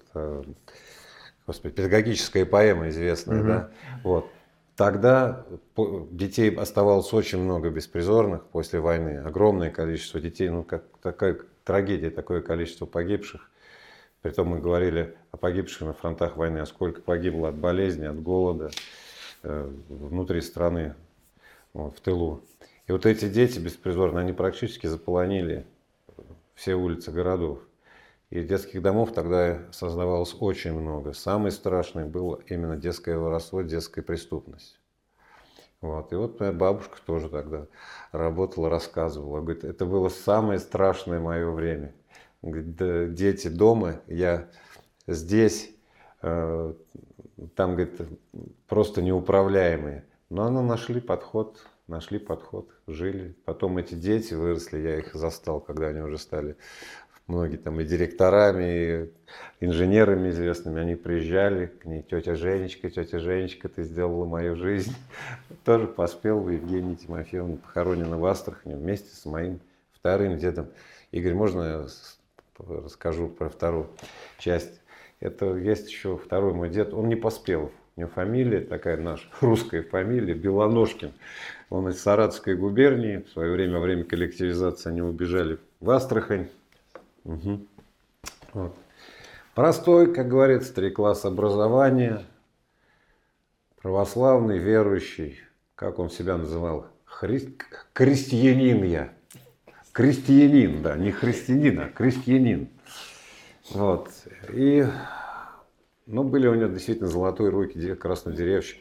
господи, педагогическая поэма известная, угу. да? Вот. Тогда детей оставалось очень много беспризорных после войны, огромное количество детей, ну как такая трагедия, такое количество погибших. Притом мы говорили о погибших на фронтах войны, а сколько погибло от болезни, от голода э, внутри страны, вот, в тылу. И вот эти дети беспризорные, они практически заполонили все улицы городов. И детских домов тогда создавалось очень много. Самое страшное было именно детское воровство, детская преступность. Вот. И вот моя бабушка тоже тогда работала, рассказывала. Говорит, это было самое страшное мое время. Говорит, дети дома, я здесь, э, там, говорит, просто неуправляемые. Но они нашли подход, нашли подход, жили. Потом эти дети выросли, я их застал, когда они уже стали, многие там и директорами, и инженерами известными. Они приезжали к ней, тетя Женечка, тетя Женечка, ты сделала мою жизнь. Тоже поспел, Евгения Тимофеевна похоронена в Астрахани вместе с моим вторым дедом. Игорь, можно я расскажу про вторую часть? Это есть еще второй мой дед, он не Поспелов. У него фамилия такая наша, русская фамилия, Белоножкин. Он из Саратовской губернии. В свое время, во время коллективизации, они убежали в Астрахань. Угу. Вот. Простой, как говорится, три класса образования. Православный, верующий. Как он себя называл? Хри... Крестьянин я. Крестьянин, да, не христианин, а крестьянин. Вот. И, ну, были у него действительно золотой руки, краснодеревщик.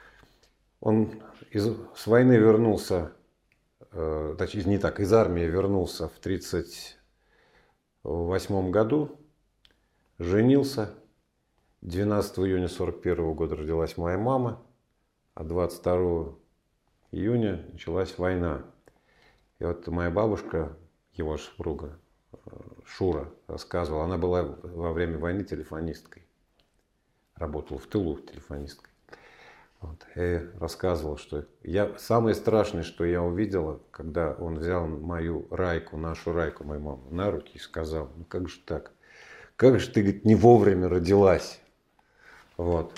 Он из, с войны вернулся, э, точнее, не так, из армии вернулся в тридцать восьмом году, женился. двенадцатого июня сорок первого года родилась моя мама, а двадцать второго июня началась война. И вот моя бабушка, его супруга, Шура, рассказывала, она была во время войны телефонисткой, работала в тылу телефонисткой. Вот. И рассказывала, что я, самое страшное, что я увидела, когда он взял мою Райку, нашу Райку, мою маму, на руки и сказал, ну как же так, как же ты, говорит, не вовремя родилась. Вот.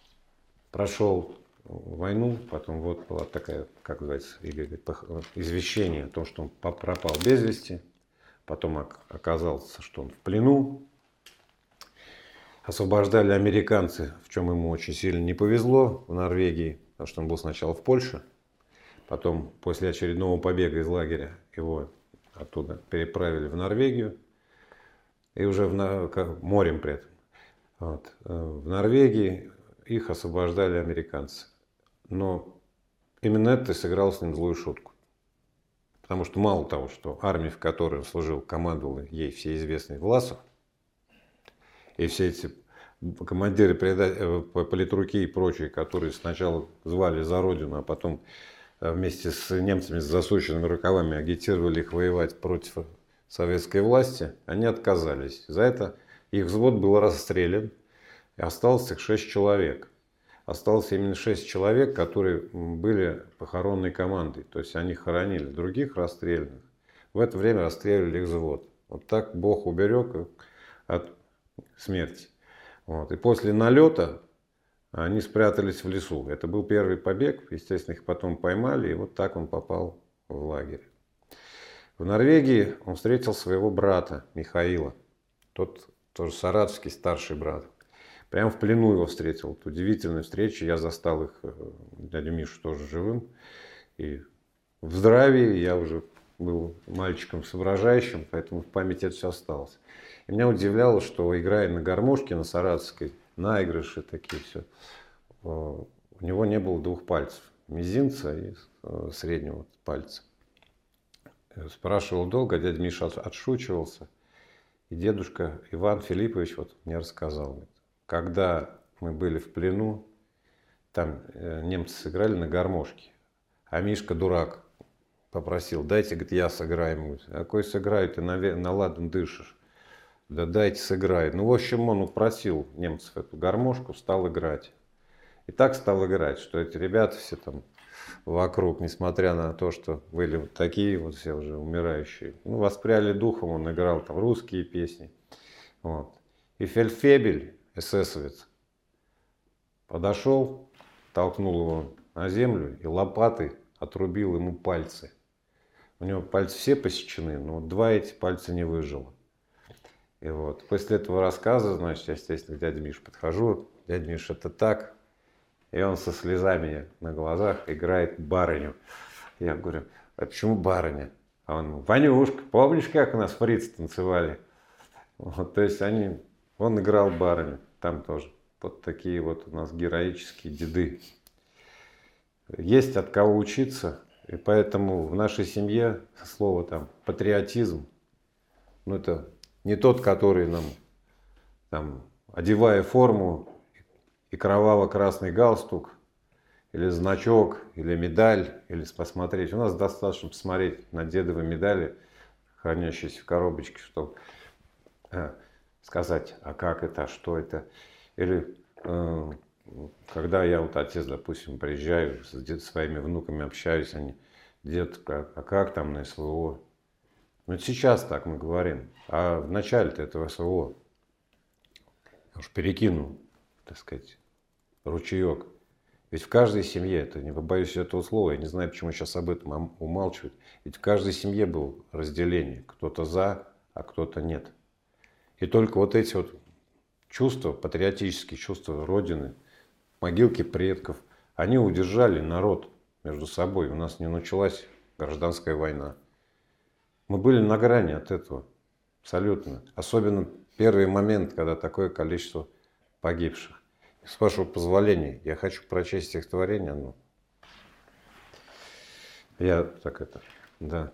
Прошел войну, потом вот была такая, как называется, извещение о том, что он пропал без вести, потом оказалось, что он в плену. освобождали американцы, в чем ему очень сильно не повезло в Норвегии, потому что он был сначала в Польше, потом после очередного побега из лагеря его оттуда переправили в Норвегию, и уже в, как, морем при этом. Вот. В Норвегии их освобождали американцы. Но именно это сыграло с ним злую шутку. Потому что мало того, что армия, в которой он служил, командовал ей все известный Власов, и все эти командиры политруки и прочие, которые сначала звали за родину, а потом вместе с немцами с засученными рукавами агитировали их воевать против советской власти, они отказались. За это их взвод был расстрелян, и осталось их шесть человек. Осталось именно шесть человек, которые были похоронной командой. То есть они хоронили других расстрелянных. В это время расстреливали их взвод. Вот так Бог уберег их от смерти. Вот. И после налета они спрятались в лесу. Это был первый побег. Естественно, их потом поймали. И вот так он попал в лагерь. В Норвегии он встретил своего брата Михаила. Тот тоже саратовский старший брат. Прямо в плену его встретил. Вот удивительная встреча. Я застал их, дядю Мишу, тоже живым. И в здравии я уже был мальчиком соображающим, поэтому в памяти это все осталось. И меня удивляло, что, играя на гармошке, на саратовской, наигрыши такие все, у него не было двух пальцев. Мизинца и среднего пальца. Спрашивал долго, дядя Миша отшучивался. И дедушка Иван Филиппович вот мне рассказал. Когда мы были в плену, там немцы сыграли на гармошке. А Мишка, дурак, попросил: дайте, говорит, я сыграю. А какой сыграю, ты на, на ладан дышишь. Да дайте сыграю. Ну, в общем, он упросил немцев эту гармошку, стал играть. И так стал играть, что эти ребята все там вокруг, несмотря на то, что были вот такие вот все уже умирающие, ну, воспряли духом, он играл там русские песни. Вот. И фельдфебель, эсэсовец, подошел, толкнул его на землю и лопатой отрубил ему пальцы. У него пальцы все посечены, но два эти пальца не выжило. И вот после этого рассказа, значит, я, естественно, к дяде Мише подхожу. Дядя Миша, это так. И он со слезами на глазах играет барыню. Я говорю: а почему барыня? А он: Ванюшка, помнишь, как у нас фрицы танцевали? Вот, то есть они, он играл барыню. Там тоже вот такие вот у нас героические деды. Есть от кого учиться. И поэтому в нашей семье слово там патриотизм, ну, это не тот, который нам, там, одевая форму и кроваво-красный галстук, или значок, или медаль, или посмотреть. У нас достаточно посмотреть на дедовы медали, хранящиеся в коробочке, чтобы э, сказать, а как это, а что это. Или э, когда я, вот отец, допустим, приезжаю, с дед, своими внуками общаюсь, они: дед, как, а как там на СВО? Ну, сейчас так мы говорим. А в начале-то этого СВО я уж перекинул, так сказать, ручеек. Ведь в каждой семье, это не побоюсь этого слова, я не знаю, почему сейчас об этом умалчивают, ведь в каждой семье было разделение. Кто-то за, а кто-то нет. И только вот эти вот чувства, патриотические чувства Родины, могилки предков, они удержали народ между собой. У нас не началась гражданская война. Мы были на грани от этого. Абсолютно. Особенно первый момент, когда такое количество погибших. С вашего позволения, я хочу прочесть стихотворение. Ну, я так это, да.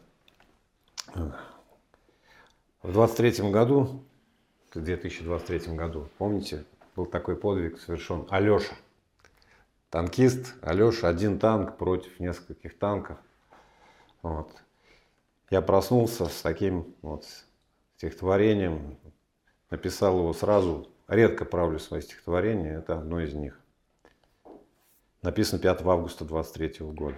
В двадцать третьем году, в две тысячи двадцать третьем году, помните, был такой подвиг совершен Алеша. Танкист Алеша, один танк против нескольких танков. Вот. Я проснулся с таким вот стихотворением, написал его сразу. Редко правлю свои стихотворения, это одно из них. Написано пятого августа двадцать третьего года.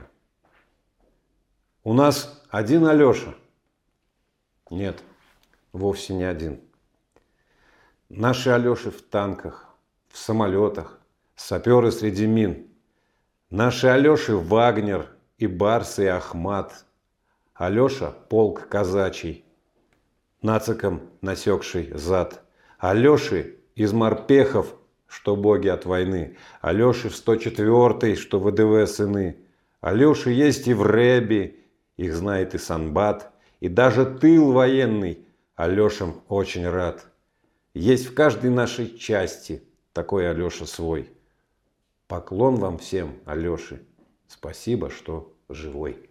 У нас один Алеша. Нет, вовсе не один. Наши Алеши в танках, в самолетах, саперы среди мин. Наши Алеши Вагнер и Барс и Ахмат. Алеша полк казачий, нациком насекший зад. Алеши из морпехов, что боги от войны, Алеши в сто четвёртой, что ВДВ сыны. Алеши есть и в рэбе, их знает и Санбат, и даже тыл военный Алешам очень рад. Есть в каждой нашей части такой Алеша свой. Поклон вам всем, Алеши, спасибо, что живой.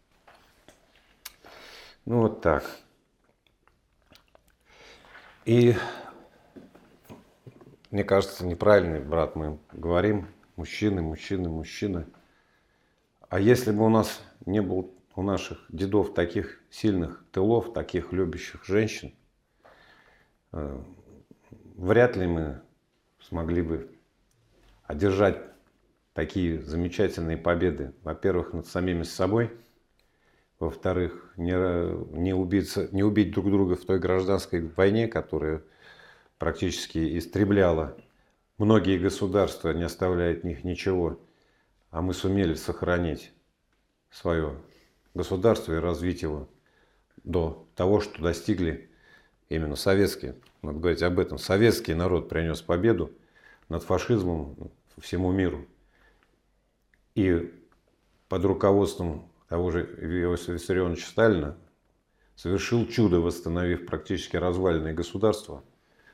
Ну вот так. И мне кажется, неправильный, брат, мы говорим, мужчины, мужчины, мужчины. А если бы у нас не было у наших дедов таких сильных тылов, таких любящих женщин, вряд ли мы смогли бы одержать такие замечательные победы. Во-первых, над самими собой. Во-вторых, не, не, убиться, не убить друг друга в той гражданской войне, которая практически истребляла многие государства, не оставляя от них ничего. А мы сумели сохранить свое государство и развить его до того, что достигли именно советские. Надо говорить об этом. Советский народ принес победу над фашизмом всему миру. И под руководством того же Иосифа Виссарионовича Сталина совершил чудо, восстановив практически разваленное государство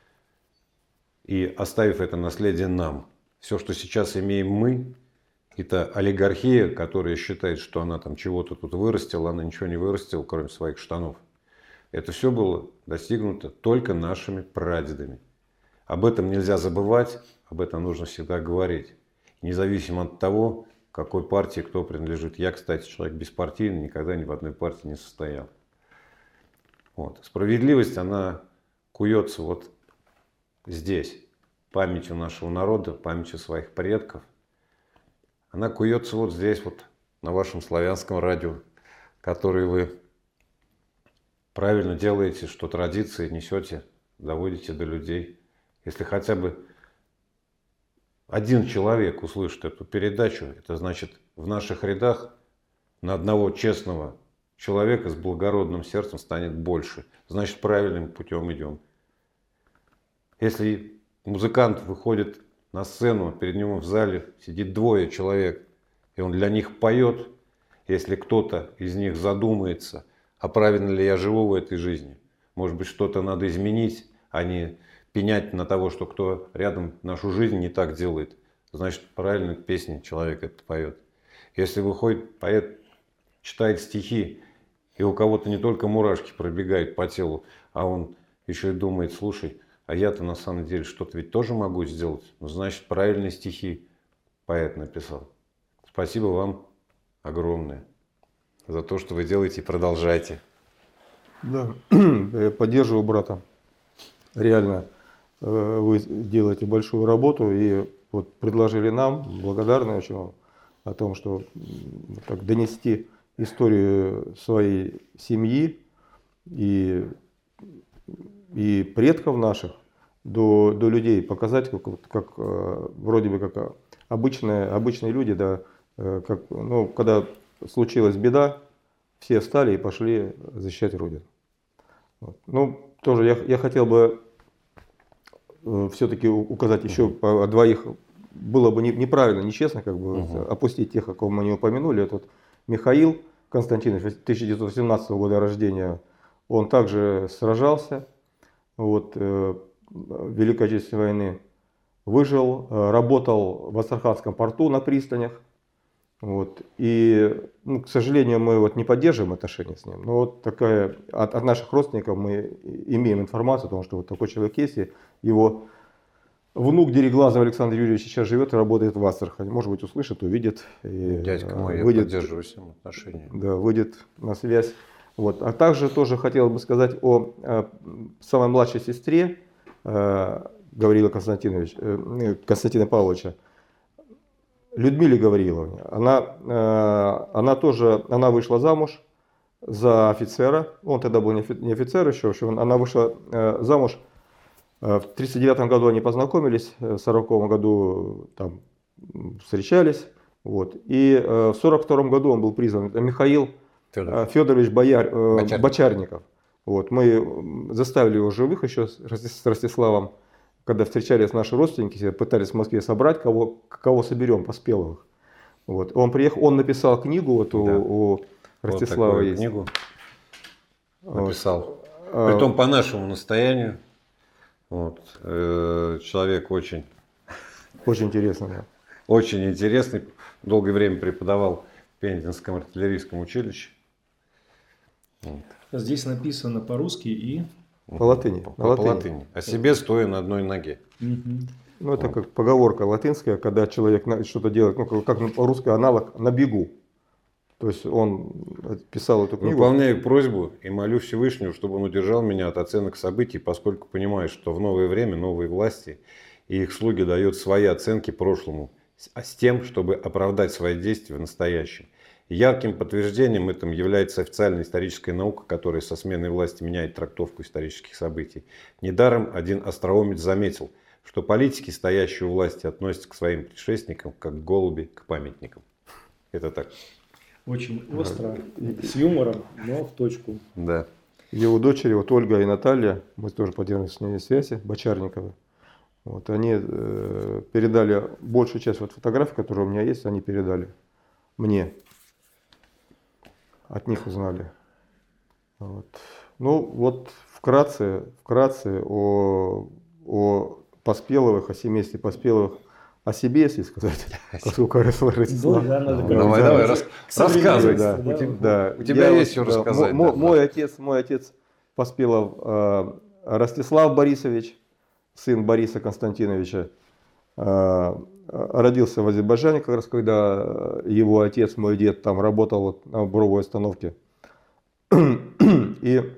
и оставив это наследие нам. Все, что сейчас имеем мы, это олигархия, которая считает, что она там чего-то тут вырастила, она ничего не вырастила, кроме своих штанов. Это все было достигнуто только нашими прадедами. Об этом нельзя забывать, об этом нужно всегда говорить. Независимо от того, какой партии кто принадлежит. Я, кстати, человек беспартийный, никогда ни в одной партии не состоял. Вот. Справедливость, она куется вот здесь, памятью нашего народа, памятью своих предков. Она куется вот здесь, вот на вашем славянском радио, который вы правильно делаете, что традиции несете, доводите до людей. Если хотя бы один человек услышит эту передачу, это значит, в наших рядах на одного честного человека с благородным сердцем станет больше. Значит, правильным путем идем. Если музыкант выходит на сцену, перед ним в зале сидит двое человек, и он для них поет, если кто-то из них задумается, а правильно ли я живу в этой жизни, может быть, что-то надо изменить, а не пенять на того, что кто рядом нашу жизнь не так делает, значит, правильно песни человек это поет. Если выходит поэт, читает стихи, и у кого-то не только мурашки пробегают по телу, а он еще и думает, слушай, а я-то на самом деле что-то ведь тоже могу сделать. Ну, значит, правильные стихи поэт написал. Спасибо вам огромное за то, что вы делаете, и продолжайте. Да, я поддерживаю брата. Реально, вы делаете большую работу и вот предложили нам, благодарны очень вам, о том, что так, донести историю своей семьи и, и предков наших до, до людей, показать, как, как вроде бы как обычные, обычные люди, да, как, ну, когда случилась беда, все встали и пошли защищать Родину. Вот. Ну, тоже я, я хотел бы э, все-таки указать еще uh-huh. о двоих. Было бы не, неправильно, нечестно как бы uh-huh. опустить тех, о ком мы не упомянули. Этот Михаил Константинович, тысяча девятьсот семнадцатого года рождения, он также сражался вот, э, в Великой Отечественной войны, выжил, э, работал в Астраханском порту на пристанях. Вот. И, ну, к сожалению, мы вот не поддерживаем отношения с ним. Но вот такая, от, от наших родственников мы имеем информацию о том, что вот такой человек есть. И его внук Дереглазов Александр Юрьевич сейчас живет и работает в Астрахани. Может быть, услышит, увидит. И дядька мой, выйдет, я поддерживаю с ним отношения. Да, выйдет на связь. Вот. А также тоже хотел бы сказать о, о самой младшей сестре э, Гавриила Константиновича, э, Константина Павловича. Людмиле Гавриловне. Она, э, она тоже, она вышла замуж за офицера. Он тогда был не офицер еще. В общем, она вышла э, замуж. В тридцать девятом году они познакомились, в сороковом году там встречались. Вот. И э, в сорок втором году он был призван. Это Михаил Федор. Федорович Бояр, э, Бочарников. Бочарников. Вот. Мы заставили его живых еще с Ростиславом когда встречались наши родственники, пытались в Москве собрать, кого, кого соберем Поспеловых. Вот. Он приехал, он написал книгу, вот у, Да. у Ростислава вот есть. Книгу написал. Вот. Притом по нашему настоянию. Вот. Человек очень, Очень интересно. Да. очень интересный. Долгое время преподавал в Пензенском артиллерийском училище. Вот. Здесь написано по-русски и... По латыни. По, на по латыни. латыни. О себе стоя на одной ноге. Мгм. Ну, это как поговорка латинская, когда человек на- что-то делает, ну, как русский аналог, на бегу. То есть он писал эту книгу. Выполняю просьбу и молю Всевышнего, чтобы он удержал меня от оценок событий, поскольку понимаю, что в новое время новые власти и их слуги дают свои оценки прошлому, а с тем, чтобы оправдать свои действия в настоящем. И ярким подтверждением этому является официальная историческая наука, которая со сменой власти меняет трактовку исторических событий. Недаром один остроумец заметил, что политики, стоящие у власти, относятся к своим предшественникам, как голуби к памятникам. Это так. Очень остро, с юмором, но в точку. Да. Его дочери, вот Ольга и Наталья, мы тоже поддерживаем с ней связи, Бочарниковы. Вот, они э, передали большую часть вот фотографий, которые у меня есть, они передали мне. От них узнали. Вот. Ну вот вкратце, вкратце о, о Поспеловых, о семействе Поспеловых, о себе, если сказать, поскольку Ростислав. Ну, да, надо Ну, как-то давай, давай, рас- рассказывай. да. У тебя, Да. у тебя Я есть вот, что да, рассказать. мо- да. Мой отец, мой отец Поспелов э, Ростислав Борисович, сын Бориса Константиновича, э, родился в Азербайджане, как раз когда его отец, мой дед, там работал вот на буровой остановке. И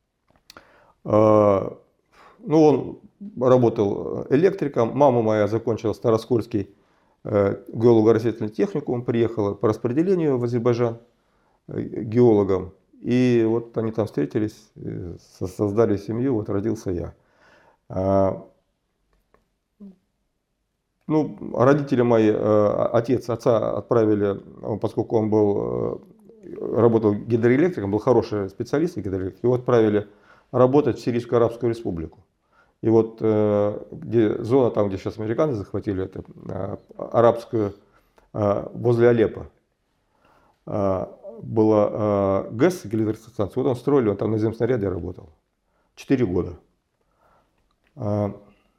э, ну, он работал электриком. Мама моя закончила Староскольский э, геолого-растительный техникум, приехала по распределению в Азербайджан э, геологом. И вот они там встретились, э, со- создали семью, вот родился я. А, ну, родители мои, э, отец, отца отправили, он, поскольку он был, э, работал гидроэлектриком, был хороший специалист гидроэлектрик, его отправили работать в Сирийскую Арабскую Республику. И вот э, где зона, там, где сейчас американцы захватили, это э, арабскую, э, возле Алеппо, э, была э, ГЭС, гидроэлектростанция, вот он строили, он там на земснаряде работал. Четыре года. Э,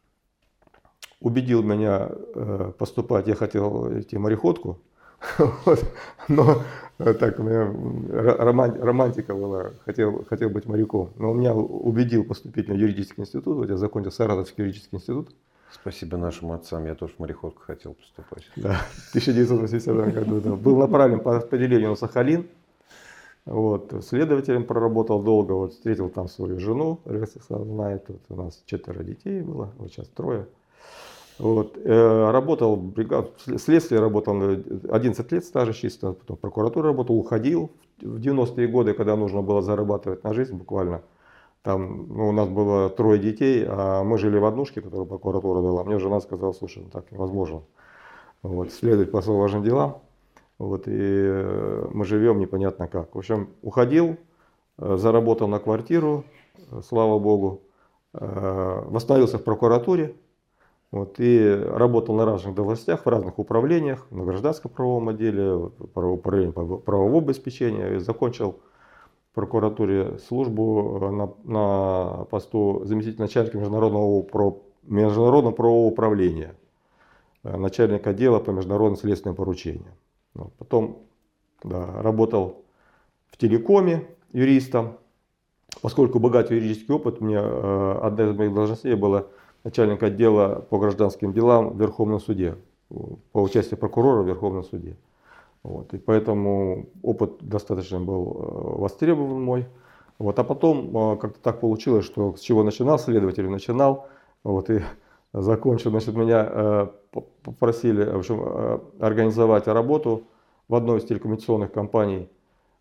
убедил меня э, поступать, я хотел идти мореходку, вот, но э, так у меня роман- романтика была, хотел, хотел быть моряком. Но он меня убедил поступить на юридический институт, вот я закончил Саратовский юридический институт. Спасибо нашим отцам, я тоже в мореходку хотел поступать. Да, в тысяча девятьсот восьмидесятом году. Да. Был направлен по распределению на Сахалин. Вот, следователем проработал долго, вот, встретил там свою жену, Ростислав знает, вот, у нас четверо детей было, вот сейчас трое. Вот, э, работал в бригаде, следствие работал одиннадцать лет стажа чисто, потом в прокуратуре работал, уходил в девяностые годы, когда нужно было зарабатывать на жизнь буквально. Там ну, у нас было трое детей, а мы жили в однушке, которую прокуратура дала. Мне жена сказала, слушай, ну так невозможно. Вот, следовать по своим важным делам. Вот, и мы живем непонятно как. В общем, уходил, заработал на квартиру, слава богу, восстановился в прокуратуре. Вот, и работал на разных должностях, в разных управлениях, на гражданском правовом отделе, управлении правового обеспечения. И закончил в прокуратуре службу на, на посту заместителя начальника международного, про, международного правового управления, начальник отдела по международным следственным поручениям. Вот, потом да, работал в телекоме юристом. Поскольку богатый юридический опыт, мне э, одна из моих должностей была начальник отдела по гражданским делам в Верховном суде, по участию прокурора в Верховном суде. Вот, и поэтому опыт достаточно был востребован мой. Вот, а потом как-то так получилось, что с чего начинал следователь, начинал. Вот, и закончил, значит, меня попросили в общем, организовать работу в одной из телекоммуникационных компаний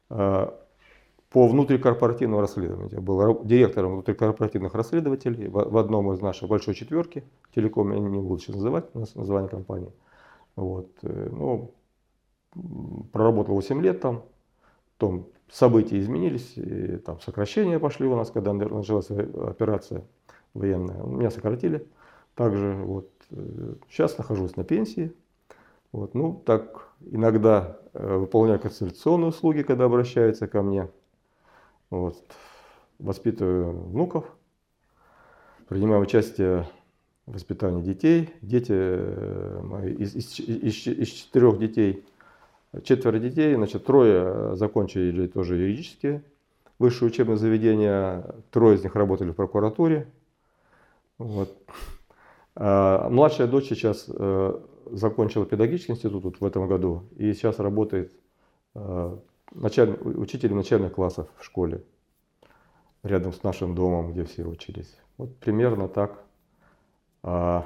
по внутрикорпоративному расследованию. Я был директором внутрикорпоративных расследователей в одном из нашей большой четверки. Телеком я не буду сейчас называть, у нас название компании. Вот. Ну, проработал восемь лет там. Потом события изменились, и там сокращения пошли у нас, когда началась операция военная. Меня сократили. также вот сейчас нахожусь на пенсии. Вот, ну, так иногда выполняю консультационные услуги, когда обращаются ко мне. Вот, воспитываю внуков, принимаю участие в воспитании детей. Дети мои, из, из, из, из четырех детей, четверо детей, значит, трое закончили тоже юридические высшие учебные заведения, трое из них работали в прокуратуре. Вот. А младшая дочь сейчас э, закончила педагогический институт вот в этом году и сейчас работает э, началь... учителем начальных классов в школе рядом с нашим домом, где все учились. Вот примерно так о,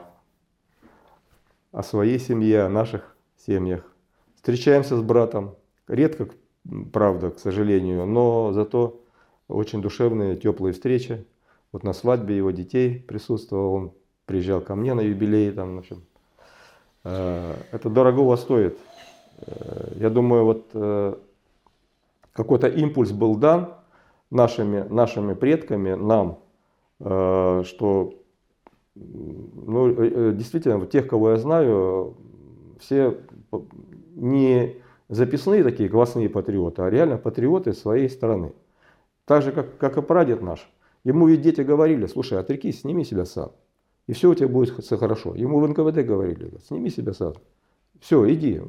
о своей семье, о наших семьях. Встречаемся с братом, редко, правда, к сожалению, но зато очень душевные, теплые встречи. Вот на свадьбе его детей присутствовал, он приезжал ко мне на юбилей. Там, в общем, э, это дорогого стоит. Э, я думаю, вот э, какой-то импульс был дан нашими, нашими предками нам, э, что ну, э, действительно, вот тех, кого я знаю, все не записные такие квасные патриоты, а реально патриоты своей страны. Так же, как, как и прадед наш. Ему ведь дети говорили: слушай, отрекись, сними себя сам, и все у тебя будет все хорошо. Ему в эн ка вэ дэ говорили: сними себя сам, все, иди.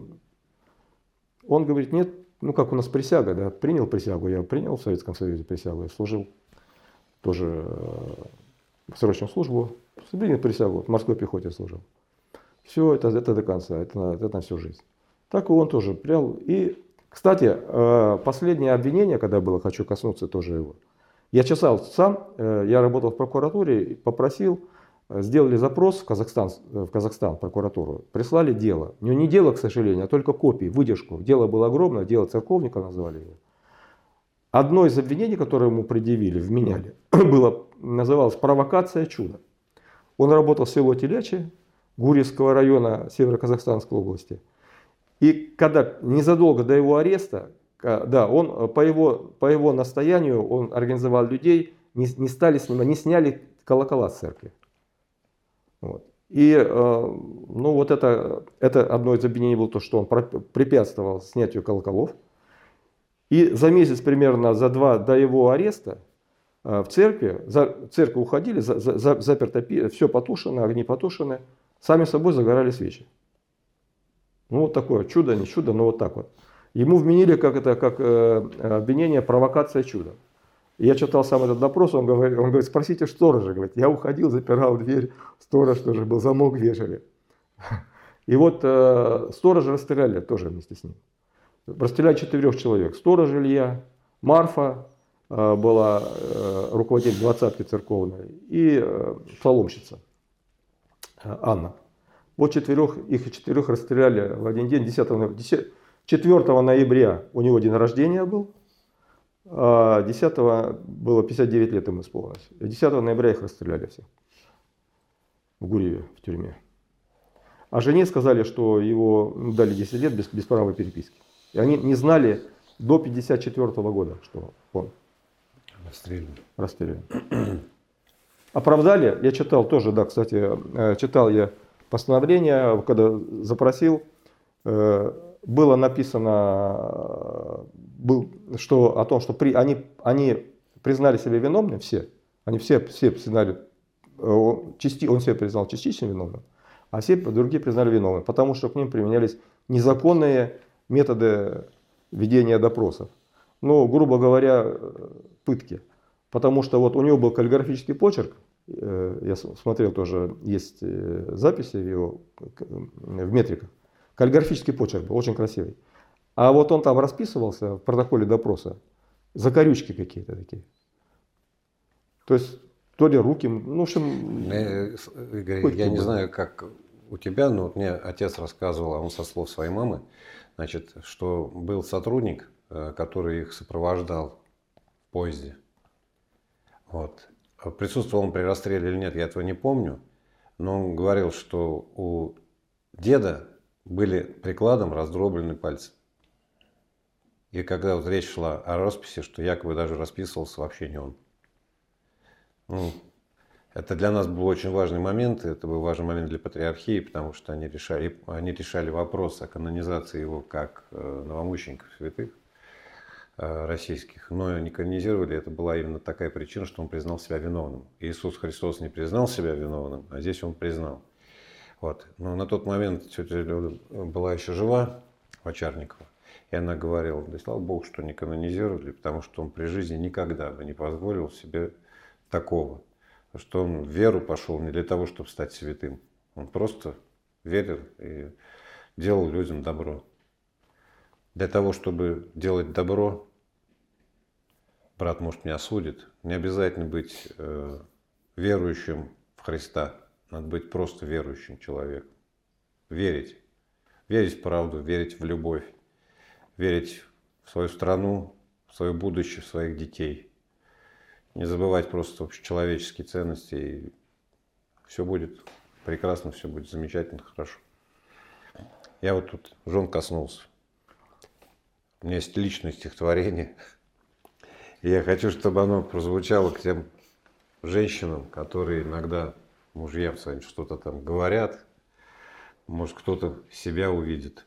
Он говорит: нет, ну как у нас присяга, да, принял присягу, я принял в Советском Союзе присягу, я служил тоже в срочную службу, принял присягу, в морской пехоте служил. Все, это, это до конца, это на, это на всю жизнь. Так и он тоже принял. И, кстати, последнее обвинение, когда было, хочу коснуться тоже его. Я чесал сам, я работал в прокуратуре, попросил, сделали запрос в Казахстан, в Казахстан, в прокуратуру, прислали дело. Ну, не дело, к сожалению, а только копии, выдержку. Дело было огромное, дело церковника назвали его. Одно из обвинений, которое ему предъявили, вменяли, было, называлось «Провокация чуда». Он работал в село Телячи Гурьевского района Северо-Казахстанской области. И когда незадолго до его ареста, да, он по его, по его настоянию он организовал людей, не, не стали снимать, не сняли колокола с церкви. Вот. И ну, вот это, это одно из обвинений было то, что он препятствовал снятию колоколов. И за месяц примерно, за два до его ареста в церкви, за, церковь уходили, за, за, заперто, все потушено, огни потушены, сами собой загорали свечи. Ну вот такое чудо, не чудо, но вот так вот. Ему вменили как это, как э, обвинение «Провокация чуда». Я читал сам этот допрос, он говорит, он говорит: спросите сторожа, говорит, я уходил, запирал дверь, сторож тоже был, замок вешали. И вот э, сторожа расстреляли тоже вместе с ним. Расстреляли четырех человек. Сторож Илья, Марфа э, была э, руководитель двадцатки церковной и э, псаломщица э, Анна. Вот четырех, их четырех расстреляли в один день, десятого, четвёртого ноября у него день рождения был, а десятого было пятьдесят девять лет ему исполнилось. десятого ноября их расстреляли всех в Гурьеве, в тюрьме. А жене сказали, что его дали десять лет без, без права переписки. И они не знали до пятьдесят четвёртого года, что он расстрелян. расстрелян. Оправдали, я читал тоже, да, кстати, читал я постановление, когда запросил, было написано, что, о том, что при, они, они признали себя виновными, все, они все, все признали, части, он себя признал частично виновным, а все другие признали виновными, потому что к ним применялись незаконные методы ведения допросов. Ну, грубо говоря, пытки. Потому что вот у него был каллиграфический почерк, я смотрел тоже, есть записи его в метриках. Каллиграфический почерк был, очень красивый. А вот он там расписывался в протоколе допроса, закорючки какие-то такие. То есть, то ли руки, ну, в общем... Игорь, я не знаю, как у тебя, но вот мне отец рассказывал, а он со слов своей мамы, значит, что был сотрудник, который их сопровождал в поезде. Вот. Присутствовал он при расстреле или нет, я этого не помню. Но он говорил, что у деда были прикладом раздроблены пальцы. И когда вот речь шла о росписи, что якобы даже расписывался вообще не он. Ну, Это для нас был очень важный момент, это был важный момент для патриархии, потому что они решали, они решали вопрос о канонизации его как новомучеников святых российских, но не канонизировали. Это была именно такая причина, что он признал себя виновным. Иисус Христос не признал себя виновным, а здесь он признал. Вот. Но на тот момент тетя Люда была еще жива, Овчарникова, и она говорила: да слава Богу, что не канонизировали, потому что он при жизни никогда бы не позволил себе такого. Что он в веру пошел не для того, чтобы стать святым. Он просто верил и делал людям добро. Для того, чтобы делать добро, брат, может, меня осудит, не обязательно быть э, верующим в Христа. Надо быть просто верующим человеком. Верить. Верить в правду, верить в любовь. Верить в свою страну, в свое будущее, в своих детей. Не забывать просто общечеловеческие ценности, и все будет прекрасно, все будет замечательно, хорошо. Я вот тут жен коснулся. У меня есть личное стихотворение, и я хочу, чтобы оно прозвучало к тем женщинам, которые иногда мужьям своим что-то там говорят, может, кто-то себя увидит.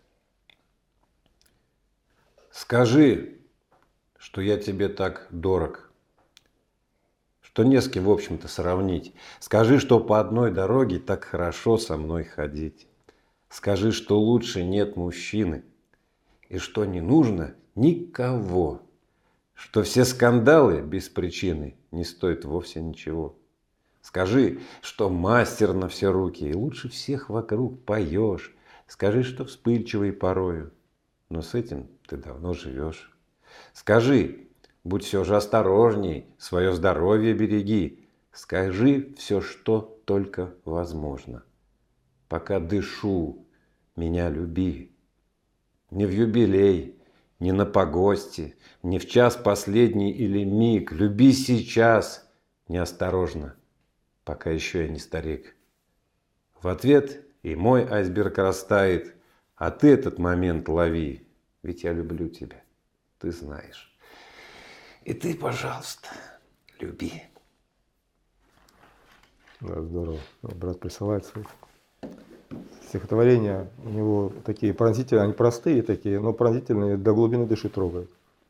Скажи, что я тебе так дорог, что не с кем, в общем-то, сравнить. Скажи, что по одной дороге так хорошо со мной ходить. Скажи, что лучше нет мужчины, и что не нужно никого, что все скандалы без причины не стоят вовсе ничего. Скажи, что мастер на все руки, и лучше всех вокруг поешь. Скажи, что вспыльчивый порою, но с этим ты давно живешь. Скажи, будь все же осторожней, свое здоровье береги. Скажи все, что только возможно. Пока дышу, меня люби. Не в юбилей, не на погосте, не в час последний или миг. Люби сейчас, неосторожно, пока еще я не старик. В ответ и мой айсберг растает, а ты этот момент лови. Ведь я люблю тебя, ты знаешь. И ты, пожалуйста, люби. Да, здорово. Брат присылает свои стихотворения. У него такие пронзительные, они простые такие, но пронзительные, до глубины души трогают.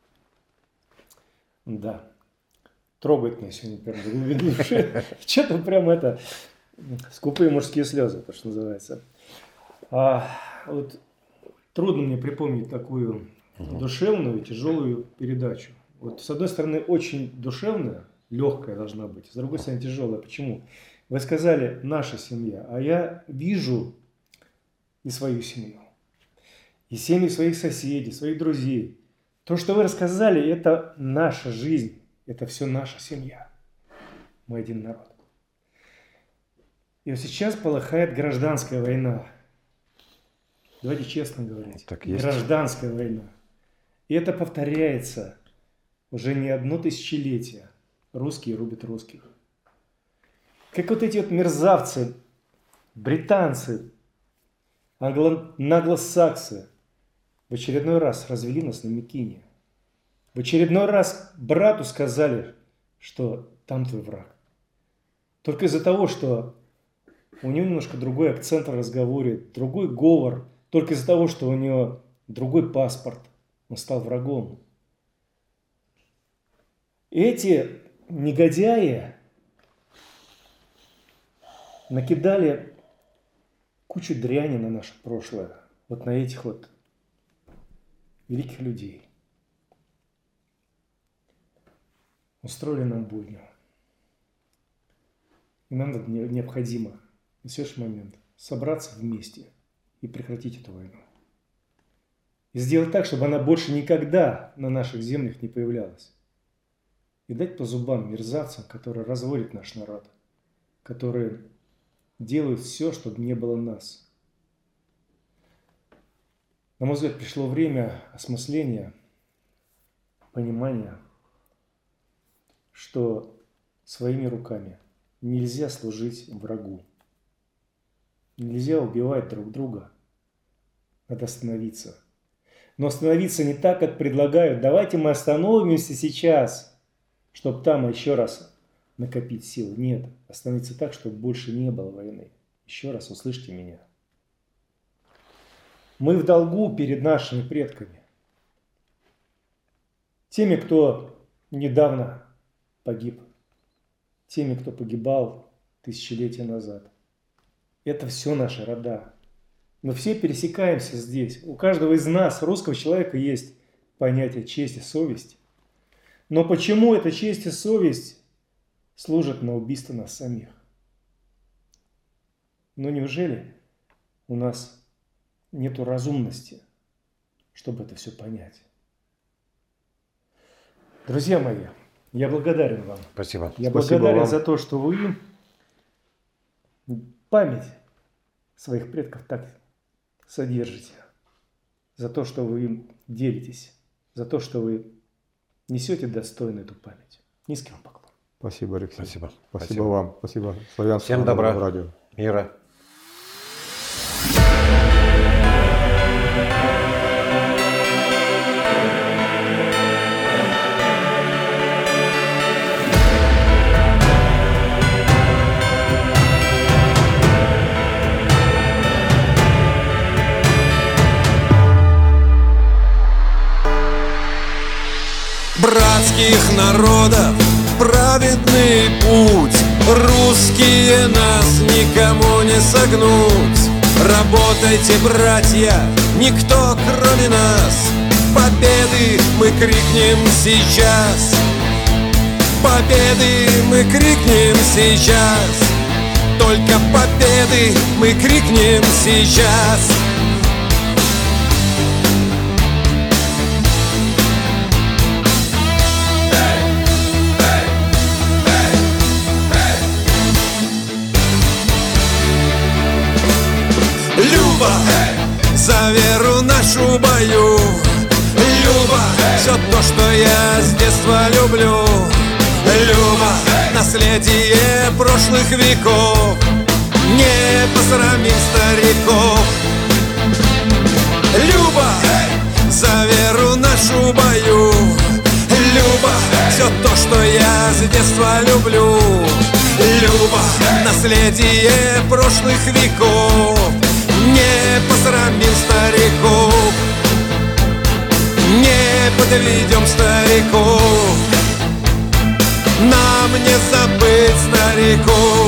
Да. Трогает меня сегодня прям до глубины души. Что-то прям это, скупые мужские слезы, то, что называется. А, вот трудно мне припомнить такую душевную, тяжелую передачу. Вот, с одной стороны, очень душевная, легкая должна быть, с другой стороны, тяжелая. Почему? Вы сказали «наша семья», а я вижу и свою семью, и семьи своих соседей, своих друзей. То, что вы рассказали, это наша жизнь, это все наша семья. Мы один народ. И вот сейчас полыхает гражданская война. Давайте честно говорить. Так есть. Гражданская война. И это повторяется уже не одно тысячелетие. Русские рубят русских. Как вот эти вот мерзавцы, британцы, англо- наглосаксы в очередной раз развели нас на Микине. В очередной раз брату сказали, что там твой враг. Только из-за того, что у него немножко другой акцент в разговоре, другой говор, только из-за того, что у него другой паспорт, он стал врагом. Эти негодяи накидали кучу дряни на наше прошлое, вот на этих вот великих людей. Устроили нам бойню. И нам необходимо на следующий момент собраться вместе и прекратить эту войну. И сделать так, чтобы она больше никогда на наших землях не появлялась. И дать по зубам мерзавцам, которые разводят наш народ, которые делают все, чтобы не было нас. На мой взгляд, пришло время осмысления, понимания, что своими руками нельзя служить врагу. Нельзя убивать друг друга. Надо остановиться. Но остановиться не так, как предлагают. Давайте мы остановимся сейчас, чтобы там еще раз накопить силы. Нет, остановиться так, чтобы больше не было войны. Еще раз услышьте меня. Мы в долгу перед нашими предками. Теми, кто недавно погиб. Теми, кто погибал тысячелетия назад. Это все наши рода. Мы все пересекаемся здесь. У каждого из нас, русского человека, есть понятие честь и совесть. Но почему эта честь и совесть служат на убийство нас самих? Но неужели у нас нету разумности, чтобы это все понять? Друзья мои, я благодарен вам. Спасибо. Я Спасибо благодарен вам. за то, что вы память своих предков так содержите. За то, что вы им делитесь. За то, что вы несете достойно эту память. Низкий вам поклон. Спасибо, Алексей. Спасибо. Спасибо, Спасибо. вам. Спасибо. Славянскому Всем добра. радио. Мира. Братских народов праведный путь, русские нас никому не согнуть. Работайте, братья, никто кроме нас. Победы мы крикнем сейчас. Победы мы крикнем сейчас. Только победы мы крикнем сейчас. Люба, за веру нашу бою. Люба, все то, что я с детства люблю. Люба, наследие прошлых веков. Не посрамим стариков. Люба, за веру нашу бою. Люба, все то, что я с детства люблю. Люба, наследие прошлых веков. Не посрамим стариков, не подведем стариков. Нам не забыть стариков.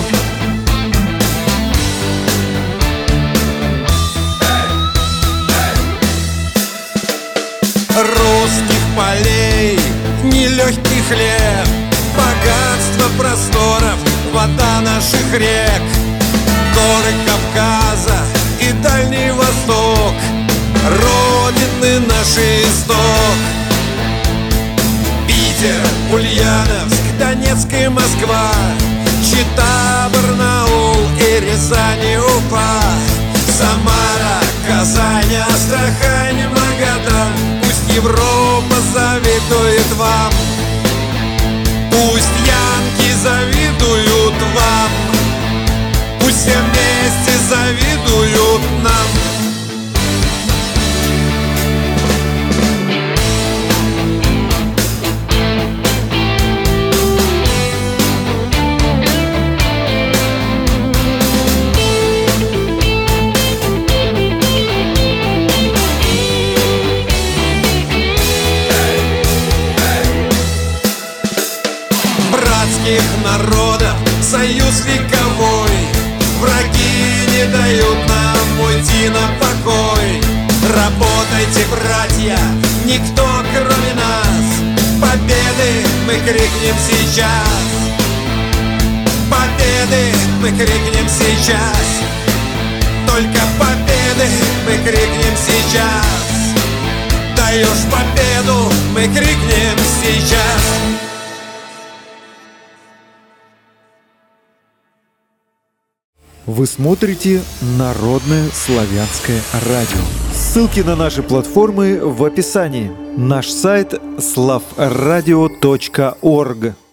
Русских полей нелегкий хлеб, богатство просторов, вода наших рек, горы Кавказа и Дальний Восток, родины нашей исток. Питер, Ульяновск, Донецк и Москва, Чита, Барнаул и Рязань и Уфа, Самара, Казань, Астрахань, Магадан. Пусть Европа завидует вам, пусть янки завидуют вам, пусть все вместе завидуют нам. Братских народов союз вековой, враги не дают нам уйти на покой. Работайте, братья, никто кроме нас. Победы мы крикнем сейчас. Победы мы крикнем сейчас. Только победы мы крикнем сейчас. Даешь победу, мы крикнем сейчас. Вы смотрите Народное славянское радио. Ссылки на наши платформы в описании. Наш сайт слав радио точка орг.